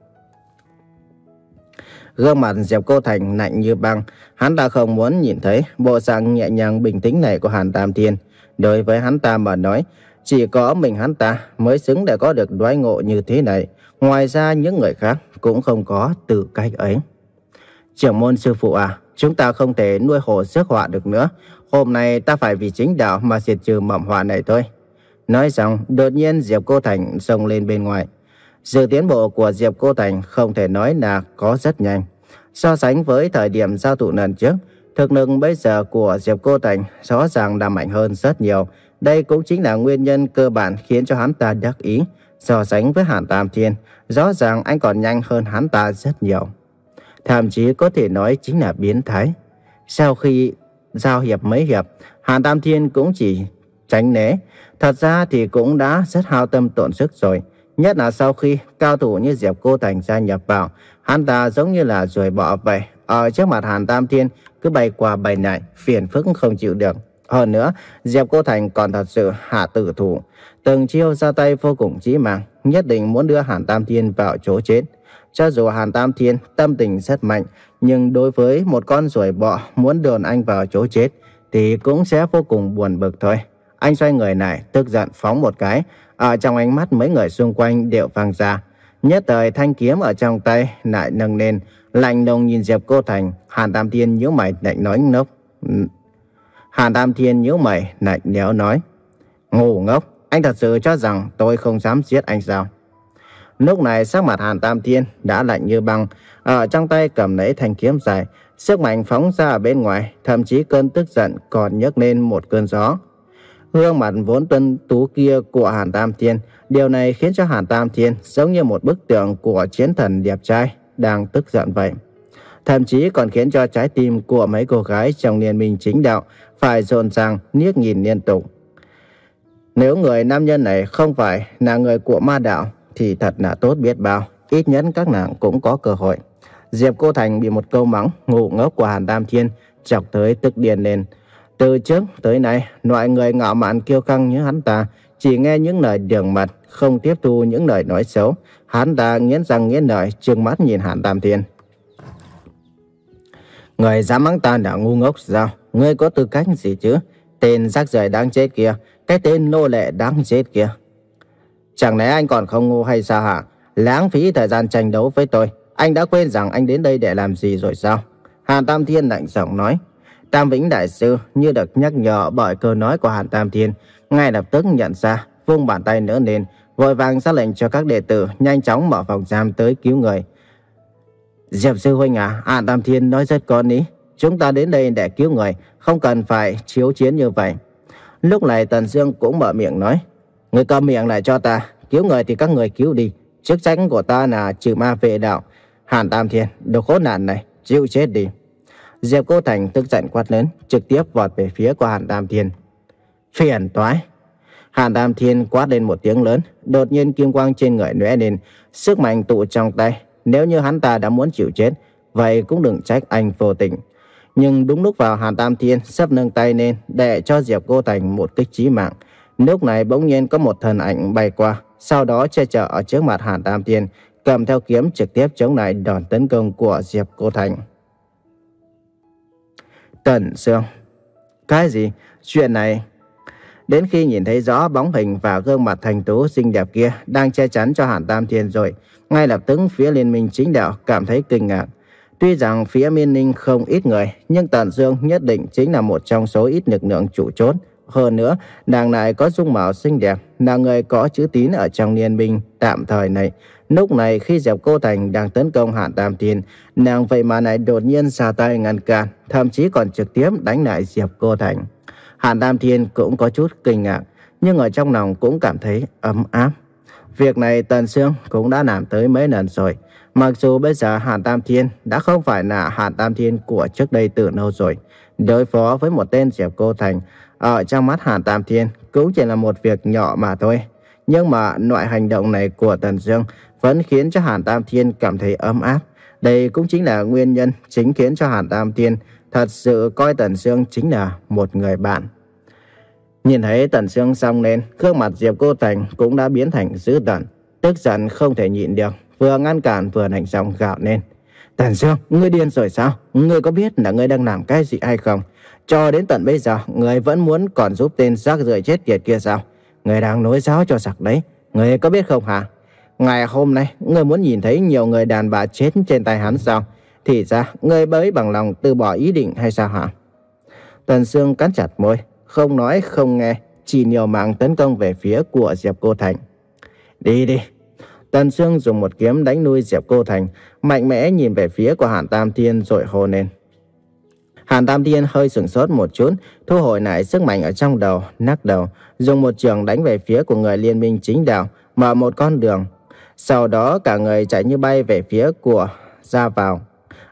Gương mặt Diệp Cô Thành lạnh như băng, hắn ta không muốn nhìn thấy bộ dạng nhẹ nhàng bình tĩnh này của Hàn Tam Thiên. Đối với hắn ta mà nói, chỉ có mình hắn ta mới xứng để có được đoái ngộ như thế này. Ngoài ra những người khác cũng không có tư cách ấy. Trưởng môn sư phụ à, chúng ta không thể nuôi hổ rước họa được nữa. Hôm nay ta phải vì chính đạo mà diệt trừ mầm họa này thôi. Nói xong, đột nhiên Diệp Cô Thành xông lên bên ngoài. Sự tiến bộ của Diệp Cô Thành không thể nói là có rất nhanh. So sánh với thời điểm giao thủ lần trước, thực lực bây giờ của Diệp Cô Thành rõ ràng là mạnh hơn rất nhiều. Đây cũng chính là nguyên nhân cơ bản khiến cho hắn ta đắc ý. So sánh với Hàn Tam Thiên, rõ ràng anh còn nhanh hơn hắn ta rất nhiều. Thậm chí có thể nói chính là biến thái. Sau khi giao hiệp mấy hiệp, Hàn Tam Thiên cũng chỉ tránh né. Thật ra thì cũng đã rất hao tâm tổn sức rồi. Nhất là sau khi cao thủ như Diệp Cô Thành gia nhập vào, hắn ta giống như là ruồi bọ vậy. Ở trước mặt Hàn Tam Thiên cứ bay qua bay lại, phiền phức không chịu được. Hơn nữa, Diệp Cô Thành còn thật sự hạ tử thủ. Từng chiêu ra tay vô cùng chí mạng, nhất định muốn đưa Hàn Tam Thiên vào chỗ chết. Cho dù Hàn Tam Thiên tâm tình rất mạnh, nhưng đối với một con ruồi bọ muốn đồn anh vào chỗ chết thì cũng sẽ vô cùng buồn bực thôi. Anh xoay người lại, tức giận phóng một cái. Ở trong ánh mắt mấy người xung quanh đều vang ra. Nhất thời thanh kiếm ở trong tay lại nâng lên, lạnh lùng nhìn Diệp Cô Thành. Hàn Tam Thiên nhíu mày lạnh nói ngốc. Hàn Tam Thiên nhíu mày lạnh lẽo nói: Ngu ngốc, anh thật sự cho rằng tôi không dám giết anh sao? Lúc này sắc mặt Hàn Tam Thiên đã lạnh như băng, ở trong tay cầm lấy thanh kiếm dài, sức mạnh phóng ra ở bên ngoài, thậm chí cơn tức giận còn nhấc lên một cơn gió. Gương mặt vốn tuấn tú kia của Hàn Tam Thiên, điều này khiến cho Hàn Tam Thiên giống như một bức tượng của chiến thần đẹp trai đang tức giận vậy. Thậm chí còn khiến cho trái tim của mấy cô gái trong liên minh chính đạo phải rộn ràng liếc nhìn liên tục. Nếu người nam nhân này không phải là người của ma đạo thì thật là tốt biết bao, ít nhất các nàng cũng có cơ hội. Diệp Cô Thành bị một câu mắng ngu ngốc của Hàn Tam Thiên chọc tới tức điên lên. Từ trước tới nay, loại người ngạo mạn kiêu căng như hắn ta chỉ nghe những lời đường mật, không tiếp thu những lời nói xấu. Hắn ta nghiến răng nghiến lợi, trừng mắt nhìn Hàn Tam Thiên. Người dám mắng ta là ngu ngốc sao? Ngươi có tư cách gì chứ? Tên rác rưởi đáng chết kia, cái tên nô lệ đáng chết kia. Chẳng lẽ anh còn không ngu hay sao hả? Lãng phí thời gian tranh đấu với tôi. Anh đã quên rằng anh đến đây để làm gì rồi sao? Hàn Tam Thiên lạnh giọng nói. Tam Vĩnh Đại Sư như được nhắc nhở bởi câu nói của Hàn Tam Thiên, ngay lập tức nhận ra, vung bàn tay nữa lên, vội vàng ra lệnh cho các đệ tử nhanh chóng mở phòng giam tới cứu người. Diệp sư huynh à, Hàn Tam Thiên nói rất có lý. Chúng ta đến đây để cứu người, không cần phải chiếu chiến như vậy. Lúc này Tần Dương cũng mở miệng nói. Người cầm miệng lại cho ta, cứu người thì các người cứu đi. Chức trách của ta là trừ ma vệ đạo. Hàn Tam Thiên, đồ khốn nạn này, chịu chết đi. Diệp Cô Thành tức giận quát lớn, trực tiếp vọt về phía của Hàn Tam Thiên. Phiền toái! Hàn Tam Thiên quát lên một tiếng lớn, đột nhiên kim quang trên người lóe lên, sức mạnh tụ trong tay. Nếu như hắn ta đã muốn chịu chết, vậy cũng đừng trách anh vô tình. Nhưng đúng lúc vào Hàn Tam Thiên sắp nâng tay lên để cho Diệp Cô Thành một kích chí mạng. Lúc này bỗng nhiên có một thân ảnh bay qua, sau đó che chở ở trước mặt Hàn Tam Thiên, cầm theo kiếm trực tiếp chống lại đòn tấn công của Diệp Cô Thành. Tần Dương. Cái gì? Chuyện này... Đến khi nhìn thấy rõ bóng hình và gương mặt thành tú xinh đẹp kia đang che chắn cho Hàn Tam Thiên rồi, ngay lập tức phía liên minh chính đạo cảm thấy kinh ngạc. Tuy rằng phía Miên Ninh không ít người, nhưng Tần Dương nhất định chính là một trong số ít lực lượng chủ chốt. Hơn nữa, nàng lại có dung mạo xinh đẹp, là người có chữ tín ở trong liên minh tạm thời này. Lúc này khi Diệp Cô Thành đang tấn công Hàn Tam Thiên, nàng vậy mà lại đột nhiên ra tay ngăn cản, thậm chí còn trực tiếp đánh lại Diệp Cô Thành. Hàn Tam Thiên cũng có chút kinh ngạc, nhưng ở trong lòng cũng cảm thấy ấm áp. Việc này Tần Dương cũng đã làm tới mấy lần rồi. Mặc dù bây giờ Hàn Tam Thiên đã không phải là Hàn Tam Thiên của trước đây từ lâu rồi, đối phó với một tên Diệp Cô Thành ở trong mắt Hàn Tam Thiên cũng chỉ là một việc nhỏ mà thôi. Nhưng mà loại hành động này của Tần Dương vẫn khiến cho Hàn Tam Thiên cảm thấy ấm áp. Đây cũng chính là nguyên nhân chính khiến cho Hàn Tam Thiên thật sự coi Tần Dương chính là một người bạn. Nhìn thấy Tần Dương xong lên, gương mặt Diệp Cô Thành cũng đã biến thành dữ tợn, tức giận không thể nhịn được, vừa ngăn cản vừa lạnh giọng gào lên. Tần Dương, ngươi điên rồi sao? Ngươi có biết là ngươi đang làm cái gì hay không? Cho đến tận bây giờ, ngươi vẫn muốn còn giúp tên rác rưởi chết tiệt kia sao? Ngươi đang nói giáo cho sặc đấy, ngươi có biết không hả? Ngày hôm nay, ngươi muốn nhìn thấy nhiều người đàn bà chết trên tay hắn sao? Thì ra, ngươi mới bằng lòng từ bỏ ý định hay sao hả? Tần Dương cắn chặt môi, không nói không nghe, chỉ liều mạng tấn công về phía của Diệp Cô Thành. Đi đi! Tần Dương dùng một kiếm đánh lui Diệp Cô Thành, mạnh mẽ nhìn về phía của Hàn Tam Thiên rồi hô lên. Hàn Tam Thiên hơi sửng sốt một chút, thu hồi lại sức mạnh ở trong đầu, nắc đầu, dùng một trường đánh về phía của người liên minh chính đạo, mở một con đường. Sau đó cả người chạy như bay về phía của ra vào.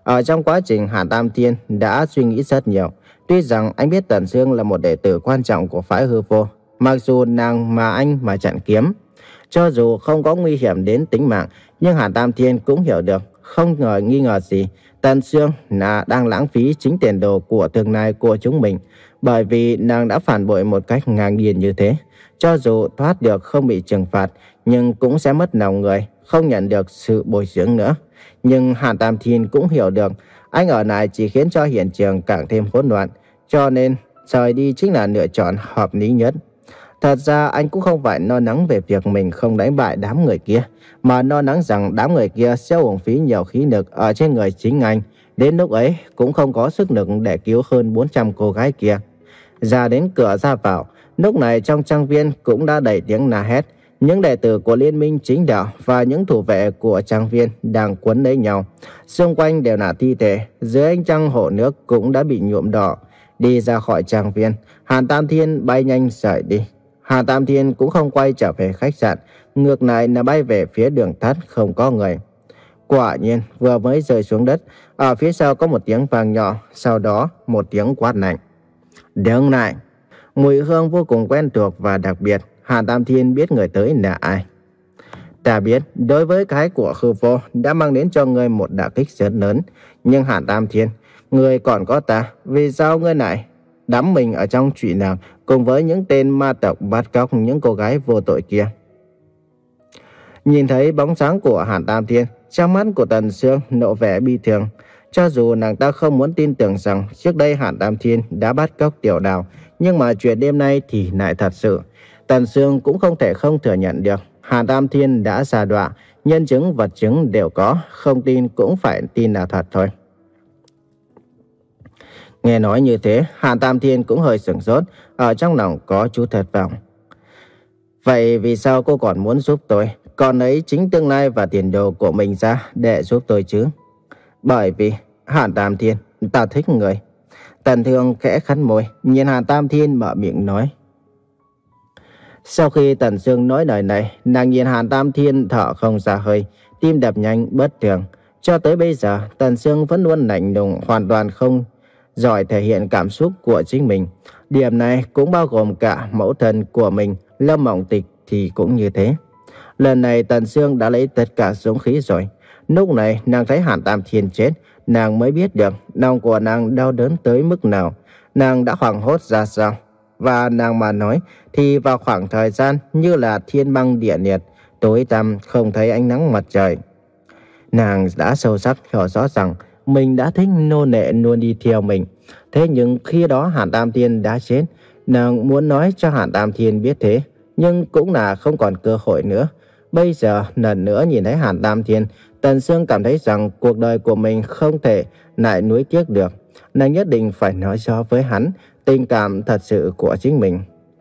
Ở trong quá trình Hàn Tam Thiên đã suy nghĩ rất nhiều. Tuy rằng anh biết Tần Sương là một đệ tử quan trọng của phái Hư Vô, mặc dù nàng mà anh mà chặn kiếm, cho dù không có nguy hiểm đến tính mạng, nhưng Hàn Tam Thiên cũng hiểu được, không ngờ nghi ngờ gì, Tần Sương là đang lãng phí chính tiền đồ của tương lai của chúng mình, bởi vì nàng đã phản bội một cách ngang nhiên như thế. Cho dù thoát được không bị trừng phạt, nhưng cũng sẽ mất lòng người, không nhận được sự bồi dưỡng nữa. Nhưng Hàn Tam Thiên cũng hiểu được, anh ở lại chỉ khiến cho hiện trường càng thêm hỗn loạn, cho nên rời đi chính là lựa chọn hợp lý nhất. Thật ra anh cũng không phải lo lắng về việc mình không đánh bại đám người kia, mà lo lắng rằng đám người kia sẽ uổng phí nhiều khí lực ở trên người chính anh. Đến lúc ấy cũng không có sức lực để cứu hơn bốn trăm cô gái kia. Ra đến cửa ra vào, lúc này trong trang viên cũng đã đầy tiếng la hét. Những đệ tử của Liên minh chính đạo và những thủ vệ của trang viên đang quấn lấy nhau. Xung quanh đều là thi thể, dưới ánh trăng hồ nước cũng đã bị nhuộm đỏ. Đi ra khỏi trang viên, Hàn Tam Thiên bay nhanh rời đi. Hàn Tam Thiên cũng không quay trở về khách sạn, ngược lại là bay về phía đường tắt không có người. Quả nhiên, vừa mới rơi xuống đất, ở phía sau có một tiếng vang nhỏ, sau đó một tiếng quát lạnh. Đứng lại! Mùi hương vô cùng quen thuộc và đặc biệt, Hàn Tam Thiên biết người tới là ai. Ta biết, đối với cái của Hư Vô đã mang đến cho ngươi một đả kích rất lớn, nhưng Hàn Tam Thiên, ngươi còn có ta, vì sao ngươi lại đắm mình ở trong chuyện nào cùng với những tên ma tộc bắt cóc những cô gái vô tội kia? Nhìn thấy bóng sáng của Hàn Tam Thiên, trong mắt của Tần Sương nộ vẻ bi thường. Cho dù nàng ta không muốn tin tưởng rằng trước đây Hàn Tam Thiên đã bắt cóc Tiểu Đào, nhưng mà chuyện đêm nay thì lại thật sự. Tần Sương cũng không thể không thừa nhận được Hàn Tam Thiên đã sa đọa, nhân chứng vật chứng đều có, không tin cũng phải tin là thật thôi. Nghe nói như thế, Hàn Tam Thiên cũng hơi sửng sốt, ở trong lòng có chút thất vọng. Vậy vì sao cô còn muốn giúp tôi, còn lấy chính tương lai và tiền đồ của mình ra để giúp tôi chứ? Bởi vì, Hàn Tam Thiên, ta thích người. Tần Thương khẽ khắn môi, nhìn Hàn Tam Thiên mở miệng nói. Sau khi Tần Sương nói lời này, nàng nhìn Hàn Tam Thiên thở không ra hơi, tim đập nhanh bất thường. Cho tới bây giờ, Tần Sương vẫn luôn lạnh lùng, hoàn toàn không giỏi thể hiện cảm xúc của chính mình. Điểm này cũng bao gồm cả mẫu thân của mình, Lâm Mộng Tịch thì cũng như thế. Lần này Tần Sương đã lấy tất cả dũng khí rồi. Lúc này nàng thấy Hàn Tam Thiên chết, nàng mới biết được lòng của nàng đau đớn tới mức nào. Nàng đã hoảng hốt ra sao. Và nàng mà nói thì vào khoảng thời gian như là thiên băng địa liệt, tối tăm không thấy ánh nắng mặt trời. Nàng đã sâu sắc hiểu rõ rằng mình đã thích nô lệ luôn đi theo mình. Thế nhưng khi đó Hàn Tam Thiên đã chết, nàng muốn nói cho Hàn Tam Thiên biết thế, nhưng cũng là không còn cơ hội nữa. Bây giờ lần nữa nhìn thấy Hàn Tam Thiên, Tần Sương cảm thấy rằng cuộc đời của mình không thể lại nuối tiếc được. Nàng nhất định phải nói rõ với hắn tình cảm thật sự của chính mình.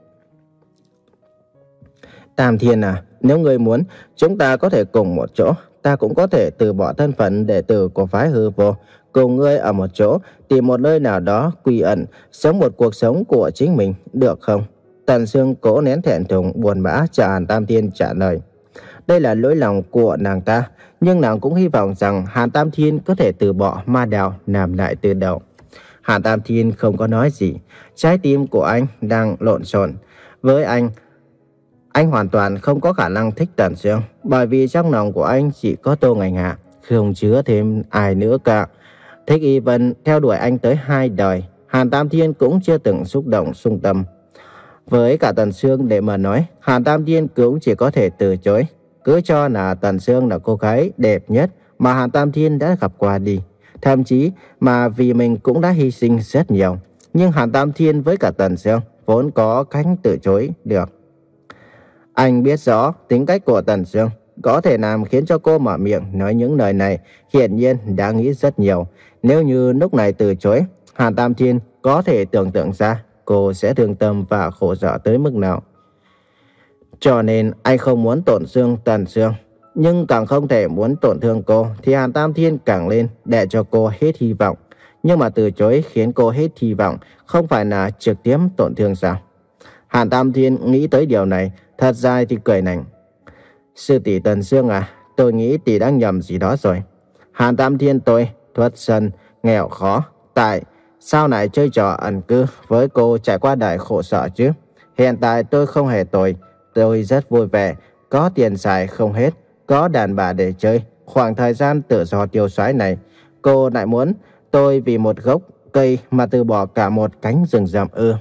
Tam Thiên à, nếu ngươi muốn, chúng ta có thể cùng một chỗ. Ta cũng có thể từ bỏ thân phận đệ tử của phái Hư Vô, cùng ngươi ở một chỗ, tìm một nơi nào đó quy ẩn, sống một cuộc sống của chính mình, được không? Tần Sương cố nén thẹn thùng buồn bã cho Hàn Tam Thiên trả lời. Đây là lỗi lòng của nàng ta, nhưng nàng cũng hy vọng rằng Hàn Tam Thiên có thể từ bỏ ma đạo làm lại từ đầu. Hàn Tam Thiên không có nói gì, trái tim của anh đang lộn xộn. Với anh, anh hoàn toàn không có khả năng thích Tần Sương, bởi vì trong lòng của anh chỉ có Tô Ngành Hạ, không chứa thêm ai nữa cả. Thích Y Vân theo đuổi anh tới hai đời, Hàn Tam Thiên cũng chưa từng xúc động xung tâm. Với cả Tần Sương để mà nói, Hàn Tam Thiên cũng chỉ có thể từ chối. Cứ cho là Tần Sương là cô gái đẹp nhất mà Hàn Tam Thiên đã gặp qua đi. Thậm chí mà vì mình cũng đã hy sinh rất nhiều. Nhưng Hàn Tam Thiên với cả Tần Sương vốn có cách từ chối được. Anh biết rõ tính cách của Tần Sương, có thể làm khiến cho cô mở miệng nói những lời này, hiển nhiên đã nghĩ rất nhiều. Nếu như lúc này từ chối, Hàn Tam Thiên có thể tưởng tượng ra cô sẽ thương tâm và khổ sở tới mức nào. Cho nên anh không muốn tổn thương Tần Sương, nhưng càng không thể muốn tổn thương cô, thì Hàn Tam Thiên càng lên để cho cô hết hy vọng. Nhưng mà từ chối khiến cô hết hy vọng không phải là trực tiếp tổn thương sao? Hàn Tam Thiên nghĩ tới điều này, thật dài thì cười nảnh. Sư tỷ Tần Sương à, tôi nghĩ tỷ đang nhầm gì đó rồi. Hàn Tam Thiên tôi xuất thân nghèo khó. Tại sao lại chơi trò ẩn cư với cô trải qua đại khổ sở chứ? Hiện tại tôi không hề tồi, tôi rất vui vẻ, có tiền xài không hết, có đàn bà để chơi. Khoảng thời gian tự do tiêu xoái này, cô lại muốn tôi vì một gốc cây mà từ bỏ cả một cánh rừng rậm ư?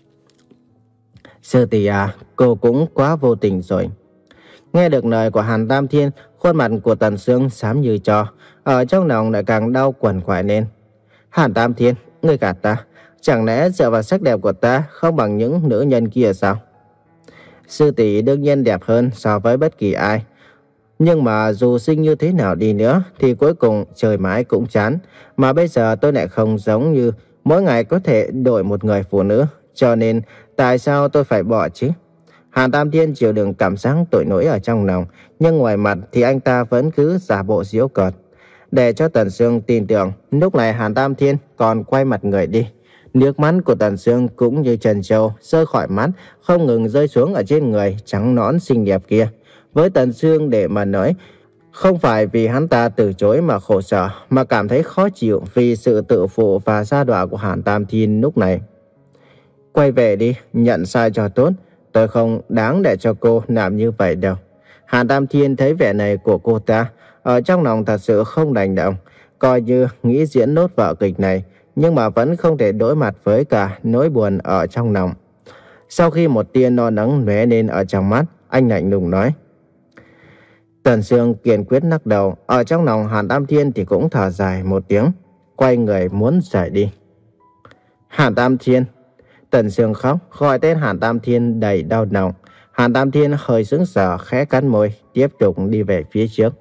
Sư tỷ à, cô cũng quá vô tình rồi. Nghe được lời của Hàn Tam Thiên, khuôn mặt của Tần Sương xám như tro, ở trong lòng lại càng đau quằn quại lên. Hàn Tam Thiên, ngươi gạt ta, chẳng lẽ dựa vào sắc đẹp của ta không bằng những nữ nhân kia sao? Sư tỷ đương nhiên đẹp hơn so với bất kỳ ai. Nhưng mà dù xinh như thế nào đi nữa thì cuối cùng trời mãi cũng chán. Mà bây giờ tôi lại không giống như mỗi ngày có thể đổi một người phụ nữ. Cho nên tại sao tôi phải bỏ chứ? Hàn Tam Thiên chịu đựng cảm giác tội lỗi ở trong lòng, nhưng ngoài mặt thì anh ta vẫn cứ giả bộ giễu cợt. Để cho Tần Sương tin tưởng, lúc này Hàn Tam Thiên còn quay mặt người đi. Nước mắt của Tần Sương cũng như trân châu rơi khỏi mắt, không ngừng rơi xuống ở trên người trắng nõn xinh đẹp kia. Với Tần Sương để mà nói, không phải vì hắn ta từ chối mà khổ sở, mà cảm thấy khó chịu vì sự tự phụ và sa đọa của Hàn Tam Thiên lúc này. Quay về đi, nhận sai cho tốt. Tôi không đáng để cho cô làm như vậy đâu. Hàn Tam Thiên thấy vẻ này của cô ta, ở trong lòng thật sự không đành động. Coi như nghĩ diễn nốt vở kịch này, nhưng mà vẫn không thể đối mặt với cả nỗi buồn ở trong lòng. Sau khi một tia no nắng lóe lên ở trong mắt, anh lạnh lùng nói. Tần Sương kiên quyết lắc đầu, ở trong lòng Hàn Tam Thiên thì cũng thở dài một tiếng, quay người muốn rời đi. Hàn Tam Thiên. Tần Sương khóc, gọi tên Hàn Tam Thiên đầy đau lòng. Hàn Tam Thiên hơi sững sờ, khẽ cắn môi, tiếp tục đi về phía trước.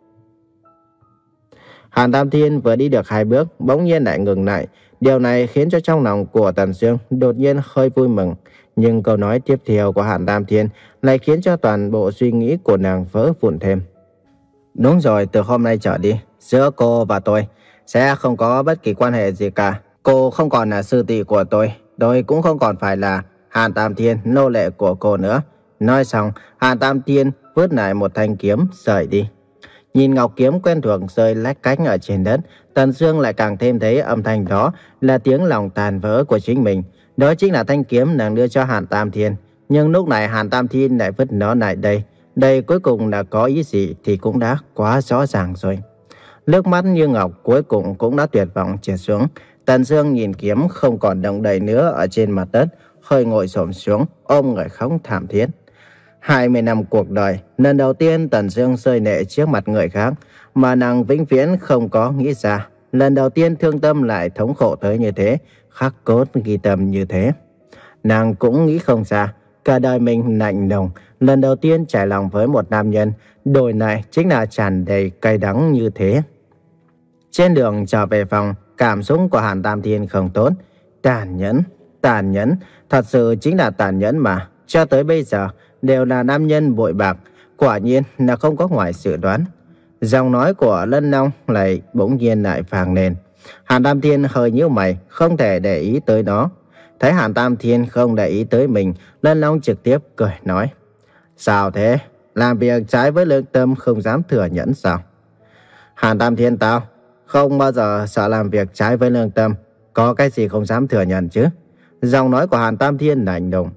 Hàn Tam Thiên vừa đi được hai bước, bỗng nhiên lại ngừng lại. Điều này khiến cho trong lòng của Tần Sương đột nhiên hơi vui mừng. Nhưng câu nói tiếp theo của Hàn Tam Thiên lại khiến cho toàn bộ suy nghĩ của nàng vỡ vụn thêm. Đúng rồi, từ hôm nay trở đi, giữa cô và tôi sẽ không có bất kỳ quan hệ gì cả. Cô không còn là sư tỷ của tôi, tôi cũng không còn phải là Hàn Tam Thiên, nô lệ của cô nữa. Nói xong, Hàn Tam Thiên vứt lại một thanh kiếm rời đi. Nhìn ngọc kiếm quen thuộc rơi lách cách ở trên đất, Tần Sương lại càng thêm thấy âm thanh đó là tiếng lòng tàn vỡ của chính mình. Đó chính là thanh kiếm nàng đưa cho Hàn Tam Thiên. Nhưng lúc này Hàn Tam Thiên lại vứt nó lại đây. Đây cuối cùng là có ý gì thì cũng đã quá rõ ràng rồi. Nước mắt như ngọc cuối cùng cũng đã tuyệt vọng trượt xuống. Tần Sương nhìn kiếm không còn động đậy nữa ở trên mặt đất, hơi ngồi xổm xuống, ôm người khóc thảm thiết. hai mươi năm cuộc đời, lần đầu tiên Tần Sương rơi lệ trước mặt người khác, mà nàng vĩnh viễn không có nghĩ ra. Lần đầu tiên thương tâm lại thống khổ tới như thế, khắc cốt ghi tâm như thế. Nàng cũng nghĩ không ra, cả đời mình lạnh lùng, lần đầu tiên trải lòng với một nam nhân, đổi lại chính là tràn đầy cay đắng như thế. Trên đường trở về phòng, cảm xúc của Hàn Tam Thiên không tốt. Tàn nhẫn, tàn nhẫn, thật sự chính là tàn nhẫn mà. Cho tới bây giờ, đều là nam nhân bội bạc, quả nhiên là không có ngoài dự đoán. Giọng nói của Lân Long lại bỗng nhiên lại vang lên. Hàn Tam Thiên hơi nhíu mày, không thể để ý tới nó. Thấy Hàn Tam Thiên không để ý tới mình, Lân Long trực tiếp cười nói. Sao thế? Làm việc trái với lương tâm không dám thừa nhận sao? Hàn Tam Thiên tao không bao giờ sợ làm việc trái với lương tâm, có cái gì không dám thừa nhận chứ? Giọng nói của Hàn Tam Thiên lạnh lùng.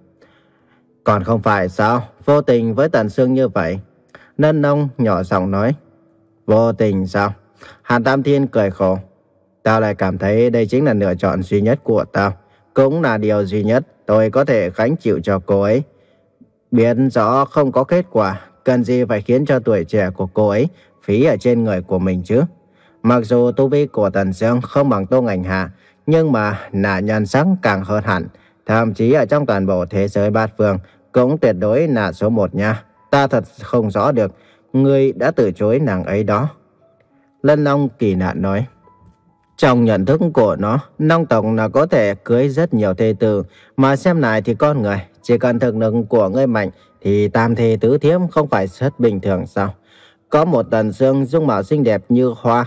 Còn không phải sao? Vô tình với Tần Sương như vậy. Lân Long nhỏ giọng nói. Vô tình sao? Hàn Tam Thiên cười khổ. Tao lại cảm thấy đây chính là lựa chọn duy nhất của tao. Cũng là điều duy nhất tôi có thể gánh chịu cho cô ấy. Biết rõ không có kết quả, cần gì phải khiến cho tuổi trẻ của cô ấy phí ở trên người của mình chứ. Mặc dù tu vi của Tần Sương không bằng Tô Ngành Hạ, nhưng mà là nhan sắc càng hơn hẳn. Thậm chí ở trong toàn bộ thế giới bát phương cũng tuyệt đối là số một nha. Ta thật không rõ được người đã từ chối nàng ấy đó. Lân Long kỳ lạ nói. Trong nhận thức của nó, Long tộc là có thể cưới rất nhiều thê tử, mà xem lại thì con người, chỉ cần thực lực của người mạnh thì tam thê tứ thiếp không phải rất bình thường sao? Có một Tần Sương dung mạo xinh đẹp như hoa,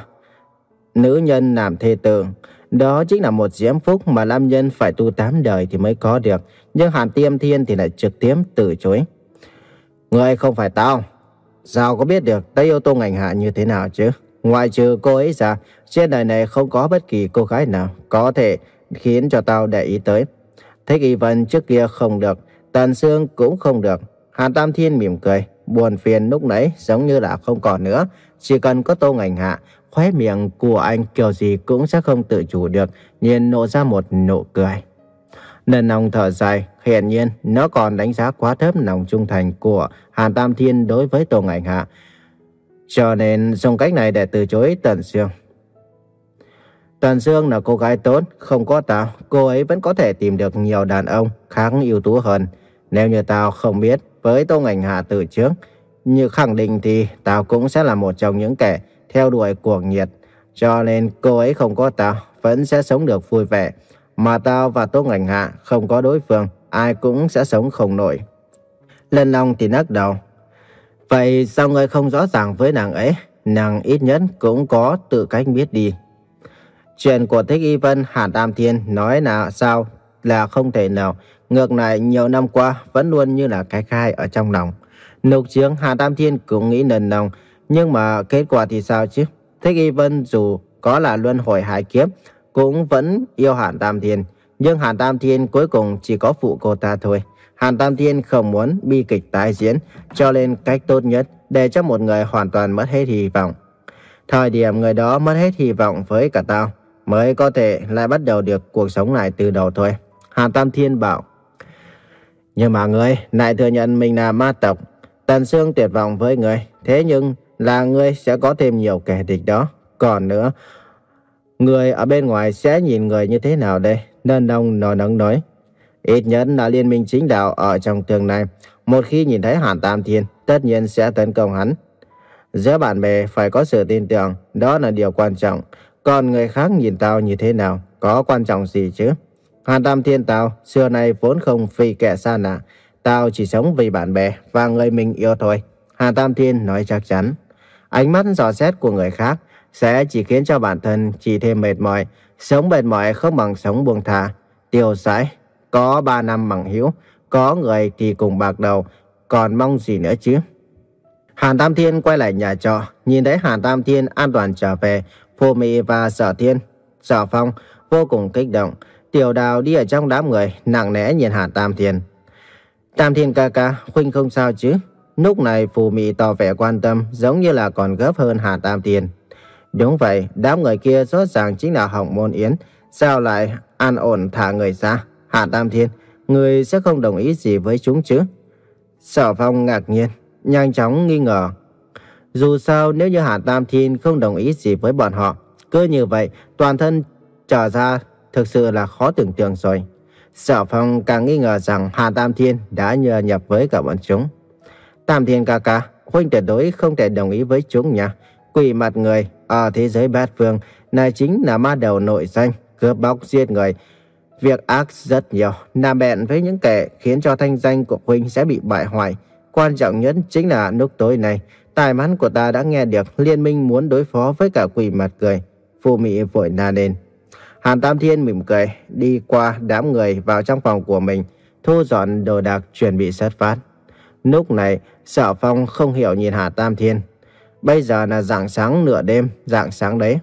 nữ nhân làm thê tử, đó chính là một diễm phúc mà nam nhân phải tu tám đời thì mới có được. Nhưng Hàn Tiêm Thiên thì lại trực tiếp từ chối. Người không phải tao, sao có biết được tao yêu Tô Ngành Hạ như thế nào chứ? Ngoại trừ cô ấy ra, trên đời này không có bất kỳ cô gái nào có thể khiến cho tao để ý tới. Thích Y Vân trước kia không được, Tần Sương cũng không được. Hàn Tam Thiên mỉm cười, buồn phiền lúc nãy giống như là không còn nữa. Chỉ cần có Tô Ngành Hạ, khóe miệng của anh kiểu gì cũng sẽ không tự chủ được, nhiên nộ ra một nụ cười. Nần Nong thở dài, hiển nhiên nó còn đánh giá quá thấp lòng trung thành của Hàn Tam Thiên đối với Tô Ngành Hạ, cho nên dùng cách này để từ chối Tần Sương. Tần Sương là cô gái tốt, không có tao, cô ấy vẫn có thể tìm được nhiều đàn ông khác ưu tú hơn. Nếu như tao không biết với Tô Ngành Hạ từ trước, như khẳng định thì tao cũng sẽ là một trong những kẻ theo đuổi cuồng nhiệt. Cho nên cô ấy không có tao vẫn sẽ sống được vui vẻ. Mà tao và Tô Ngành Hạ không có đối phương, ai cũng sẽ sống không nổi. Lân Long thì lắc đầu. Vậy sao ngươi không rõ ràng với nàng ấy? Nàng ít nhất cũng có tự cách biết đi. Chuyện của Thích Y Vân, Hàn Tam Thiên nói là sao là không thể nào. Ngược lại nhiều năm qua vẫn luôn như là cái khai ở trong lòng. Lúc trước Hàn Tam Thiên cũng nghĩ lần lòng, nhưng mà kết quả thì sao chứ? Thích Y Vân dù có là luân hồi hải kiếp cũng vẫn yêu Hàn Tam Thiên, nhưng Hàn Tam Thiên cuối cùng chỉ có phụ cô ta thôi. Hàn Tam Thiên không muốn bi kịch tái diễn, cho nên cách tốt nhất để cho một người hoàn toàn mất hết hy vọng. Thời điểm người đó mất hết hy vọng với cả tao, mới có thể lại bắt đầu được cuộc sống lại từ đầu thôi. Hàn Tam Thiên bảo. Nhưng mà ngươi lại thừa nhận mình là ma tộc. Tần Sương tuyệt vọng với ngươi, thế nhưng là ngươi sẽ có thêm nhiều kẻ địch đó. Còn nữa, người ở bên ngoài sẽ nhìn người như thế nào đây? Đơn Đông nói nắng nói. Ít nhất là liên minh chính đạo ở trong tương lai. Một khi nhìn thấy Hàn Tam Thiên, tất nhiên sẽ tấn công hắn. Giữa bạn bè phải có sự tin tưởng, đó là điều quan trọng. Còn người khác nhìn tao như thế nào, có quan trọng gì chứ? Hàn Tam Thiên tao, xưa nay vốn không vì kẻ xa lạ. Tao chỉ sống vì bạn bè và người mình yêu thôi. Hàn Tam Thiên nói chắc chắn. Ánh mắt dò xét của người khác sẽ chỉ khiến cho bản thân chỉ thêm mệt mỏi. Sống mệt mỏi không bằng sống buông thả. Tiêu sái, có ba năm bằng hữu, có người thì cùng bạc đầu, còn mong gì nữa chứ? Hàn Tam Thiên quay lại nhà trọ, nhìn thấy Hàn Tam Thiên an toàn trở về, Phù Mị và Sở Thiên, Sở Phong vô cùng kích động. Tiểu Đào đi ở trong đám người, nặng nề nhìn Hàn Tam Thiên. Tam Thiên ca ca, huynh không sao chứ? Lúc này Phù Mị tỏ vẻ quan tâm, giống như là còn gấp hơn Hàn Tam Thiên. Đúng vậy, đám người kia rõ ràng chính là Hồng Môn Yến, sao lại an ổn thả người ra? Hàn Tam Thiên, người sẽ không đồng ý gì với chúng chứ? Sở Phong ngạc nhiên, nhanh chóng nghi ngờ. Dù sao nếu như Hàn Tam Thiên không đồng ý gì với bọn họ, cứ như vậy toàn thân trở ra thực sự là khó tưởng tượng rồi. Sở Phong càng nghi ngờ rằng Hàn Tam Thiên đã nhờ nhập với cả bọn chúng. Tam Thiên ca ca, huynh tuyệt đối không thể đồng ý với chúng nha. Quỷ mặt người ở thế giới bát phương này chính là ma đầu nội danh, cướp bóc giết người. Việc ác rất nhiều, làm bẹn với những kẻ khiến cho thanh danh của huynh sẽ bị bại hoại. Quan trọng nhất chính là lúc tối này, tài mắt của ta đã nghe được liên minh muốn đối phó với cả quỷ mặt cười. Phù Mị vội la lên. Hàn Tam Thiên mỉm cười, đi qua đám người vào trong phòng của mình, thu dọn đồ đạc chuẩn bị xuất phát. Lúc này, Sở Phong không hiểu nhìn Hàn Tam Thiên. Bây giờ là rạng sáng nửa đêm, rạng sáng đấy.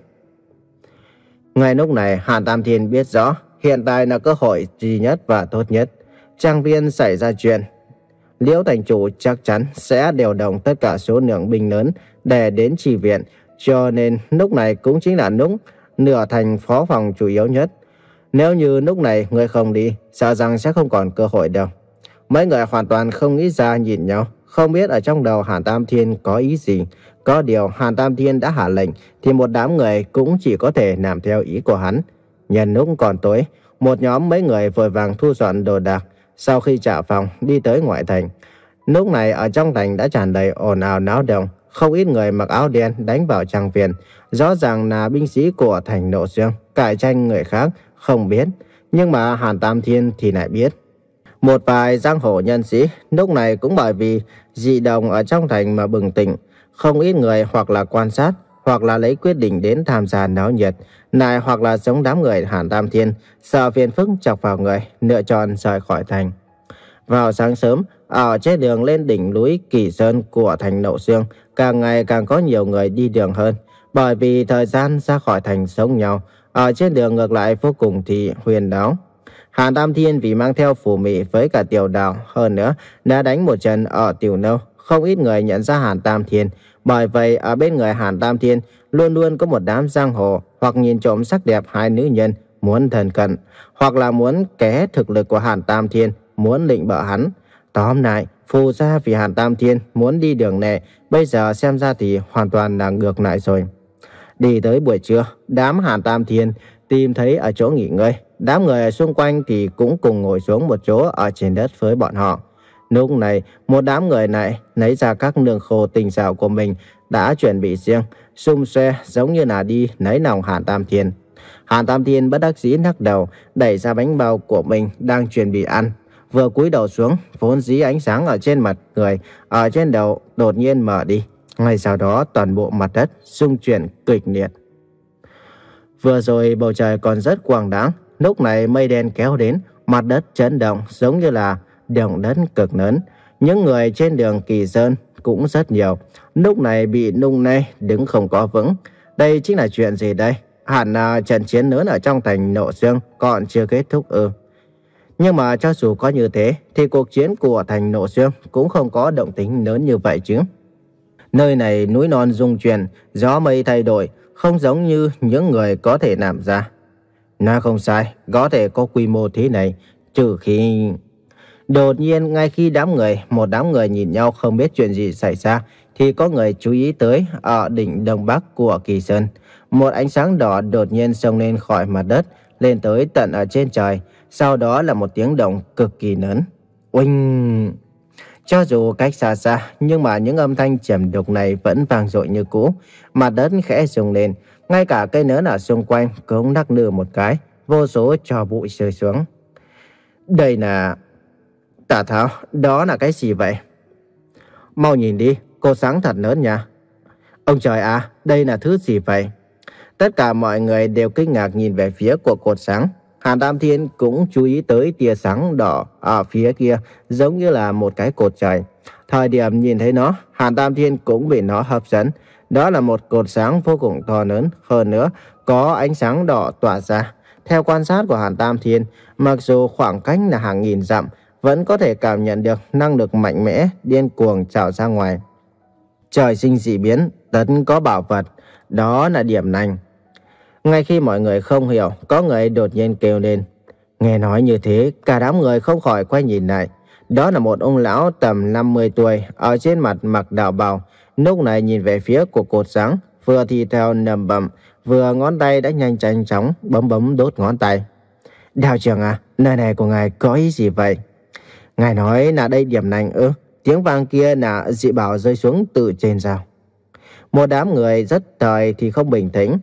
Ngay lúc này, Hàn Tam Thiên biết rõ, hiện tại là cơ hội duy nhất và tốt nhất. Trang viên xảy ra chuyện, Liễu thành chủ chắc chắn sẽ điều động tất cả số lượng binh lớn để đến chi viện, cho nên lúc này cũng chính là lúc nửa thành phó phòng chủ yếu nhất. Nếu như lúc này người không đi, sợ rằng sẽ không còn cơ hội đâu. Mấy người hoàn toàn không nghĩ ra nhìn nhau, không biết ở trong đầu Hàn Tam Thiên có ý gì. Có điều Hàn Tam Thiên đã hạ lệnh thì một đám người cũng chỉ có thể làm theo ý của hắn. Nhân lúc còn tối, một nhóm mấy người vội vàng thu dọn đồ đạc. Sau khi trả phòng đi tới ngoại thành, lúc này ở trong thành đã tràn đầy ồn ào náo động. Không ít người mặc áo đen đánh vào trang viên, rõ ràng là binh sĩ của thành Nộ Xương cải tranh người khác không biết, nhưng mà Hàn Tam Thiên thì lại biết. Một vài giang hồ nhân sĩ lúc này cũng bởi vì dị động ở trong thành mà bừng tỉnh. Không ít người hoặc là quan sát, hoặc là lấy quyết định đến tham gia náo nhiệt, lại hoặc là giống đám người Hàn Tam Thiên, sợ phiền phức chọc vào người, lựa chọn rời khỏi thành. Vào sáng sớm, ở trên đường lên đỉnh núi Kỳ Sơn của thành Nộ Xương, càng ngày càng có nhiều người đi đường hơn. Bởi vì thời gian ra khỏi thành sống nhau, ở trên đường ngược lại vô cùng thì huyền áo. Hàn Tam Thiên vì mang theo phù mị với cả tiểu đào, hơn nữa đã đánh một trận ở tiểu nâu, không ít người nhận ra Hàn Tam Thiên. Bởi vậy ở bên người Hàn Tam Thiên luôn luôn có một đám giang hồ hoặc nhìn trộm sắc đẹp hai nữ nhân muốn thân cận, hoặc là muốn ké thực lực của Hàn Tam Thiên, muốn định bợ hắn. Tóm lại, phù gia vì Hàn Tam Thiên muốn đi đường này, bây giờ xem ra thì hoàn toàn là ngược lại rồi. Đi tới buổi trưa, đám Hàn Tam Thiên tìm thấy ở chỗ nghỉ ngơi. Đám người ở xung quanh thì cũng cùng ngồi xuống một chỗ ở trên đất với bọn họ. Lúc này, một đám người này lấy ra các nương khô tinh xảo của mình đã chuẩn bị riêng, xung xoe giống như là đi lấy lòng Hàn Tam Thiên. Hàn Tam Thiên bất đắc dĩ lắc đầu, đẩy ra bánh bao của mình đang chuẩn bị ăn. Vừa cúi đầu xuống, vốn dĩ ánh sáng ở trên mặt người, ở trên đầu đột nhiên mở đi. Ngay sau đó toàn bộ mặt đất rung chuyển kịch liệt. Vừa rồi bầu trời còn rất quang đãng, lúc này mây đen kéo đến, mặt đất chấn động giống như là động đất cực lớn. Những người trên đường Kỳ Sơn cũng rất nhiều, lúc này bị nung nay đứng không có vững. Đây chính là chuyện gì đây? Hẳn là trận chiến lớn ở trong thành Nộ Xương còn chưa kết thúc ư? Nhưng mà cho dù có như thế thì cuộc chiến của thành Nộ Xương cũng không có động tĩnh lớn như vậy chứ. Nơi này núi non rung chuyển, gió mây thay đổi, không giống như những người có thể làm ra. Nó không sai, có thể có quy mô thế này, trừ khi... Đột nhiên ngay khi đám người, một đám người nhìn nhau không biết chuyện gì xảy ra, thì có người chú ý tới ở đỉnh đông bắc của Kỳ Sơn. Một ánh sáng đỏ đột nhiên xông lên khỏi mặt đất, lên tới tận ở trên trời. Sau đó là một tiếng động cực kỳ lớn. Oanh! Cho dù cách xa xa, nhưng mà những âm thanh trầm đục này vẫn vang dội như cũ. Mặt đất khẽ rung lên, ngay cả cây nến ở xung quanh cũng lắc lư một cái, vô số tro bụi rơi xuống. Đây là... Tả Tháo, đó là cái gì vậy? Mau nhìn đi, cột sáng thật lớn nha. Ông trời à, đây là thứ gì vậy? Tất cả mọi người đều kinh ngạc nhìn về phía của cột sáng. Hàn Tam Thiên cũng chú ý tới tia sáng đỏ ở phía kia, giống như là một cái cột trời. Thời điểm nhìn thấy nó, Hàn Tam Thiên cũng bị nó hấp dẫn. Đó là một cột sáng vô cùng to lớn, hơn nữa có ánh sáng đỏ tỏa ra. Theo quan sát của Hàn Tam Thiên, mặc dù khoảng cách là hàng nghìn dặm, vẫn có thể cảm nhận được năng lực mạnh mẽ, điên cuồng trào ra ngoài. Trời sinh dị biến, tất có bảo vật, đó là điểm nành. Ngay khi mọi người không hiểu, có người đột nhiên kêu lên. Nghe nói như thế, cả đám người không khỏi quay nhìn lại. Đó là một ông lão tầm năm mươi tuổi, ở trên mặt mặc đạo bào. Lúc này nhìn về phía của cột sáng, vừa thì theo nầm bầm, vừa ngón tay đã nhanh nhanh chóng bấm bấm đốt ngón tay. Đạo trưởng à, nơi này của ngài có ý gì vậy? Ngài nói là đây điểm nành ư? Tiếng vang kia là dị bảo rơi xuống từ trên sao? Một đám người rất thời thì không bình tĩnh.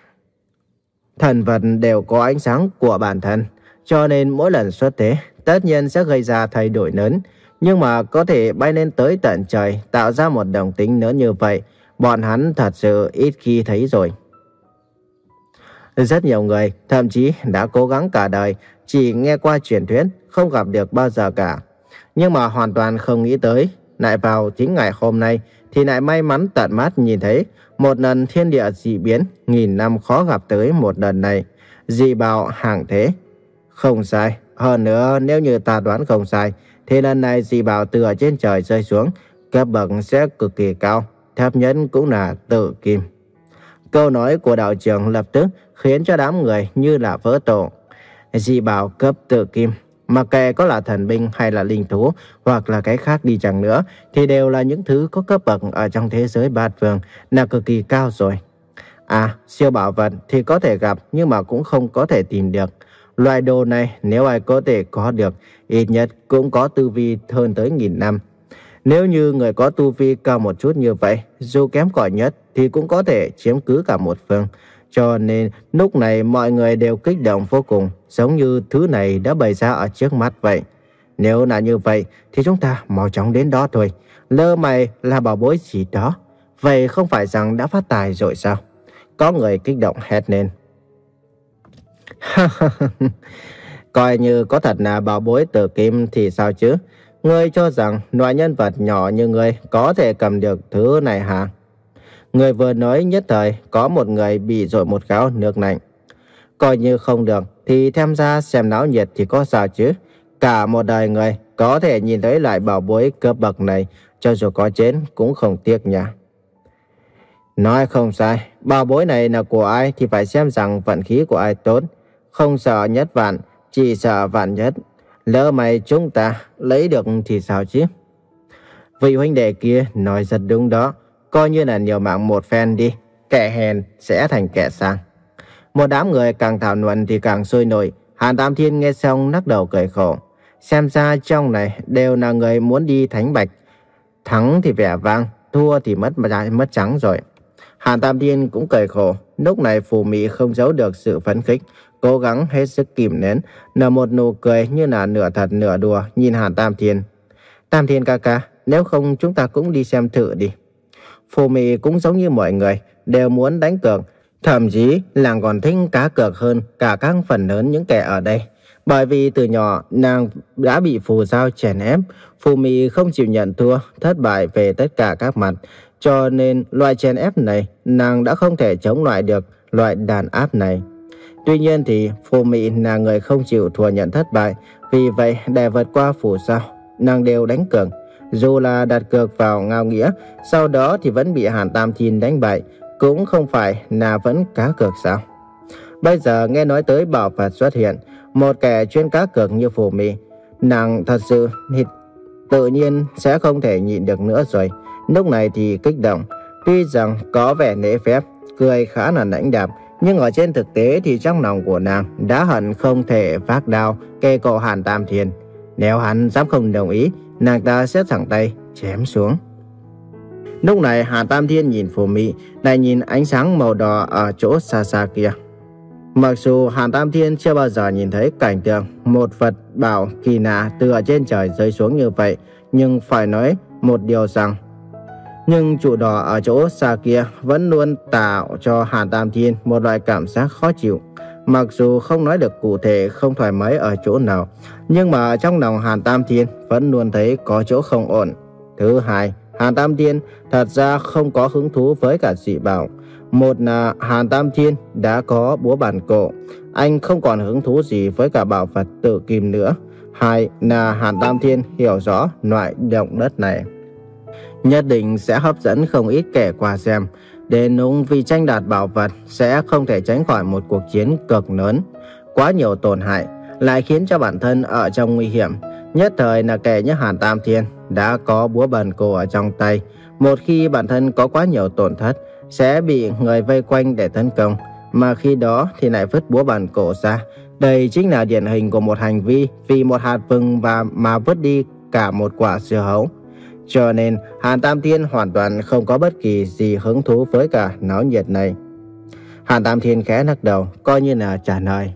Thần vật đều có ánh sáng của bản thân, cho nên mỗi lần xuất thế tất nhiên sẽ gây ra thay đổi lớn. Nhưng mà có thể bay lên tới tận trời, tạo ra một động tĩnh lớn như vậy, bọn hắn thật sự ít khi thấy rồi. Rất nhiều người thậm chí đã cố gắng cả đời, chỉ nghe qua truyền thuyết, không gặp được bao giờ cả. Nhưng mà hoàn toàn không nghĩ tới, lại vào chính ngày hôm nay thì lại may mắn tận mắt nhìn thấy một lần thiên địa dị biến, nghìn năm khó gặp tới một lần này. Dị bảo hàng thế. Không sai. Hơn nữa, nếu như ta đoán không sai, thì lần này dị bảo từ ở trên trời rơi xuống, cấp bậc sẽ cực kỳ cao, thấp nhất cũng là tự kim. Câu nói của đạo trưởng lập tức khiến cho đám người như là vỡ tổ. Dị bảo cấp tự kim, mặc kệ có là thần binh hay là linh thú hoặc là cái khác đi chăng nữa, thì đều là những thứ có cấp bậc ở trong thế giới bát vương, là cực kỳ cao rồi. À, siêu bảo vật thì có thể gặp nhưng mà cũng không có thể tìm được. Loại đồ này nếu ai có thể có được, ít nhất cũng có tu vi hơn tới nghìn năm. Nếu như người có tu vi cao một chút như vậy, dù kém cỏi nhất thì cũng có thể chiếm cứ cả một phương. Cho nên lúc này mọi người đều kích động vô cùng, giống như thứ này đã bày ra ở trước mắt vậy. Nếu là như vậy thì chúng ta mau chóng đến đó thôi. Lỡ mày là bảo bối gì đó, vậy không phải rằng đã phát tài rồi sao? Có người kích động hét lên. Coi như có thật là bảo bối tử kim thì sao chứ? Ngươi cho rằng loại nhân vật nhỏ như ngươi có thể cầm được thứ này hả? Người vừa nói nhất thời có một người bị dội một gáo nước lạnh. Coi như không được thì tham gia xem náo nhiệt thì có sao chứ. Cả một đời người có thể nhìn thấy loại bảo bối cấp bậc này, cho dù có chết cũng không tiếc nha. Nói không sai, bảo bối này là của ai thì phải xem rằng vận khí của ai tốt. Không sợ nhất vạn, chỉ sợ vạn nhất. Lỡ mày chúng ta lấy được thì sao chứ? Vị huynh đệ kia nói rất đúng đó. Coi như là nhiều mạng một phen đi. Kẻ hèn sẽ thành kẻ sang. Một đám người càng thảo luận thì càng sôi nổi. Hàn Tam Thiên nghe xong lắc đầu cười khổ. Xem ra trong này đều là người muốn đi thánh bạch. Thắng thì vẻ vang, thua thì mất mất trắng rồi. Hàn Tam Thiên cũng cười khổ. Lúc này Phù Mị không giấu được sự phấn khích, cố gắng hết sức kìm nén, nở một nụ cười như là nửa thật nửa đùa nhìn Hàn Tam Thiên. Tam Thiên ca ca, nếu không chúng ta cũng đi xem thử đi. Phù Mị cũng giống như mọi người, đều muốn đánh cược, thậm chí là còn thích cá cược hơn cả các phần lớn những kẻ ở đây. Bởi vì từ nhỏ nàng đã bị phù giao chèn ép, Phù Mị không chịu nhận thua, thất bại về tất cả các mặt. Cho nên loại chèn ép này nàng đã không thể chống lại được loại đàn áp này. Tuy nhiên thì Phù Mị là người không chịu thừa nhận thất bại, vì vậy để vượt qua phù giao, nàng đều đánh cược. Dù là đặt cược vào Ngao Nghĩa, sau đó thì vẫn bị Hàn Tam Thiên đánh bại, cũng không phải là vẫn cá cược sao? Bây giờ nghe nói tới bảo Phật xuất hiện, một kẻ chuyên cá cược như Phù Mị, nàng thật sự thì tự nhiên sẽ không thể nhịn được nữa rồi. Lúc này thì kích động, tuy rằng có vẻ lễ phép, cười khá là lãnh đạm, nhưng ở trên thực tế thì trong lòng của nàng đã hận không thể vác đao kề cổ Hàn Tam Thiên. Nếu hắn dám không đồng ý, nàng ta sẽ thẳng tay chém xuống. Lúc này Hàn Tam Thiên nhìn Phù Mị, lại nhìn ánh sáng màu đỏ ở chỗ xa xa kia. Mặc dù Hàn Tam Thiên chưa bao giờ nhìn thấy cảnh tượng một vật bảo kỳ lạ từ ở trên trời rơi xuống như vậy, nhưng phải nói một điều rằng, nhưng trụ đỏ ở chỗ xa kia vẫn luôn tạo cho Hàn Tam Thiên một loại cảm giác khó chịu. Mặc dù không nói được cụ thể không thoải mái ở chỗ nào, nhưng mà trong lòng Hàn Tam Thiên vẫn luôn thấy có chỗ không ổn. Thứ hai, Hàn Tam Thiên thật ra không có hứng thú với cả dị bảo. Một là Hàn Tam Thiên đã có búa bản cổ, anh không còn hứng thú gì với cả bảo vật tự kim nữa. Hai là Hàn Tam Thiên hiểu rõ loại động đất này nhất định sẽ hấp dẫn không ít kẻ qua xem. Đến lúc vì tranh đoạt bảo vật sẽ không thể tránh khỏi một cuộc chiến cực lớn. Quá nhiều tổn hại lại khiến cho bản thân ở trong nguy hiểm. Nhất thời là kẻ như Hàn Tam Thiên đã có búa bần cổ ở trong tay. Một khi bản thân có quá nhiều tổn thất sẽ bị người vây quanh để tấn công, mà khi đó thì lại vứt búa bần cổ ra. Đây chính là điển hình của một hành vi vì một hạt vừng và mà vứt đi cả một quả dưa hấu. Cho nên Hàn Tam Thiên hoàn toàn không có bất kỳ gì hứng thú với cả náo nhiệt này. Hàn Tam Thiên khẽ lắc đầu, coi như là trả lời.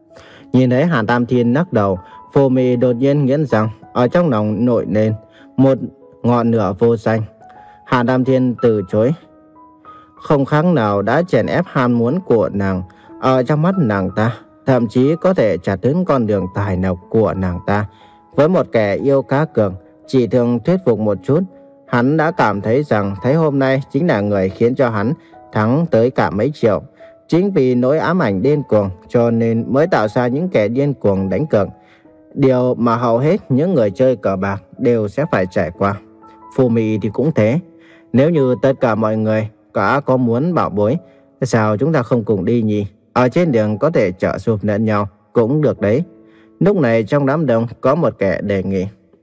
Nhìn thấy Hàn Tam Thiên lắc đầu, Phù Mị đột nhiên nghiến răng, ở trong lòng nổi lên một ngọn lửa vô danh. Hàn Tam Thiên từ chối, không khác nào đã chèn ép ham muốn của nàng. Ở trong mắt nàng ta, thậm chí có thể trả đến con đường tài lộc của nàng ta. Với một kẻ yêu cá cược, chỉ thường thuyết phục một chút, hắn đã cảm thấy rằng thấy hôm nay chính là người khiến cho hắn thắng tới cả mấy triệu. Chính vì nỗi ám ảnh điên cuồng cho nên mới tạo ra những kẻ điên cuồng đánh cược. Điều mà hầu hết những người chơi cờ bạc đều sẽ phải trải qua. Phù Mị thì cũng thế. Nếu như tất cả mọi người cả có muốn bảo bối, sao chúng ta không cùng đi nhỉ? Ở trên đường có thể trợ giúp lẫn nhau cũng được đấy. Lúc này trong đám đông có một kẻ đề nghị.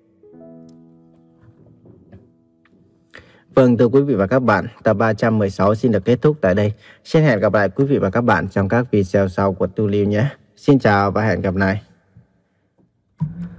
Vâng, thưa quý vị và các bạn, tập ba trăm mười sáu xin được kết thúc tại đây. Xin hẹn gặp lại quý vị và các bạn trong các video sau của Tu Lưu nhé. Xin chào và hẹn gặp lại.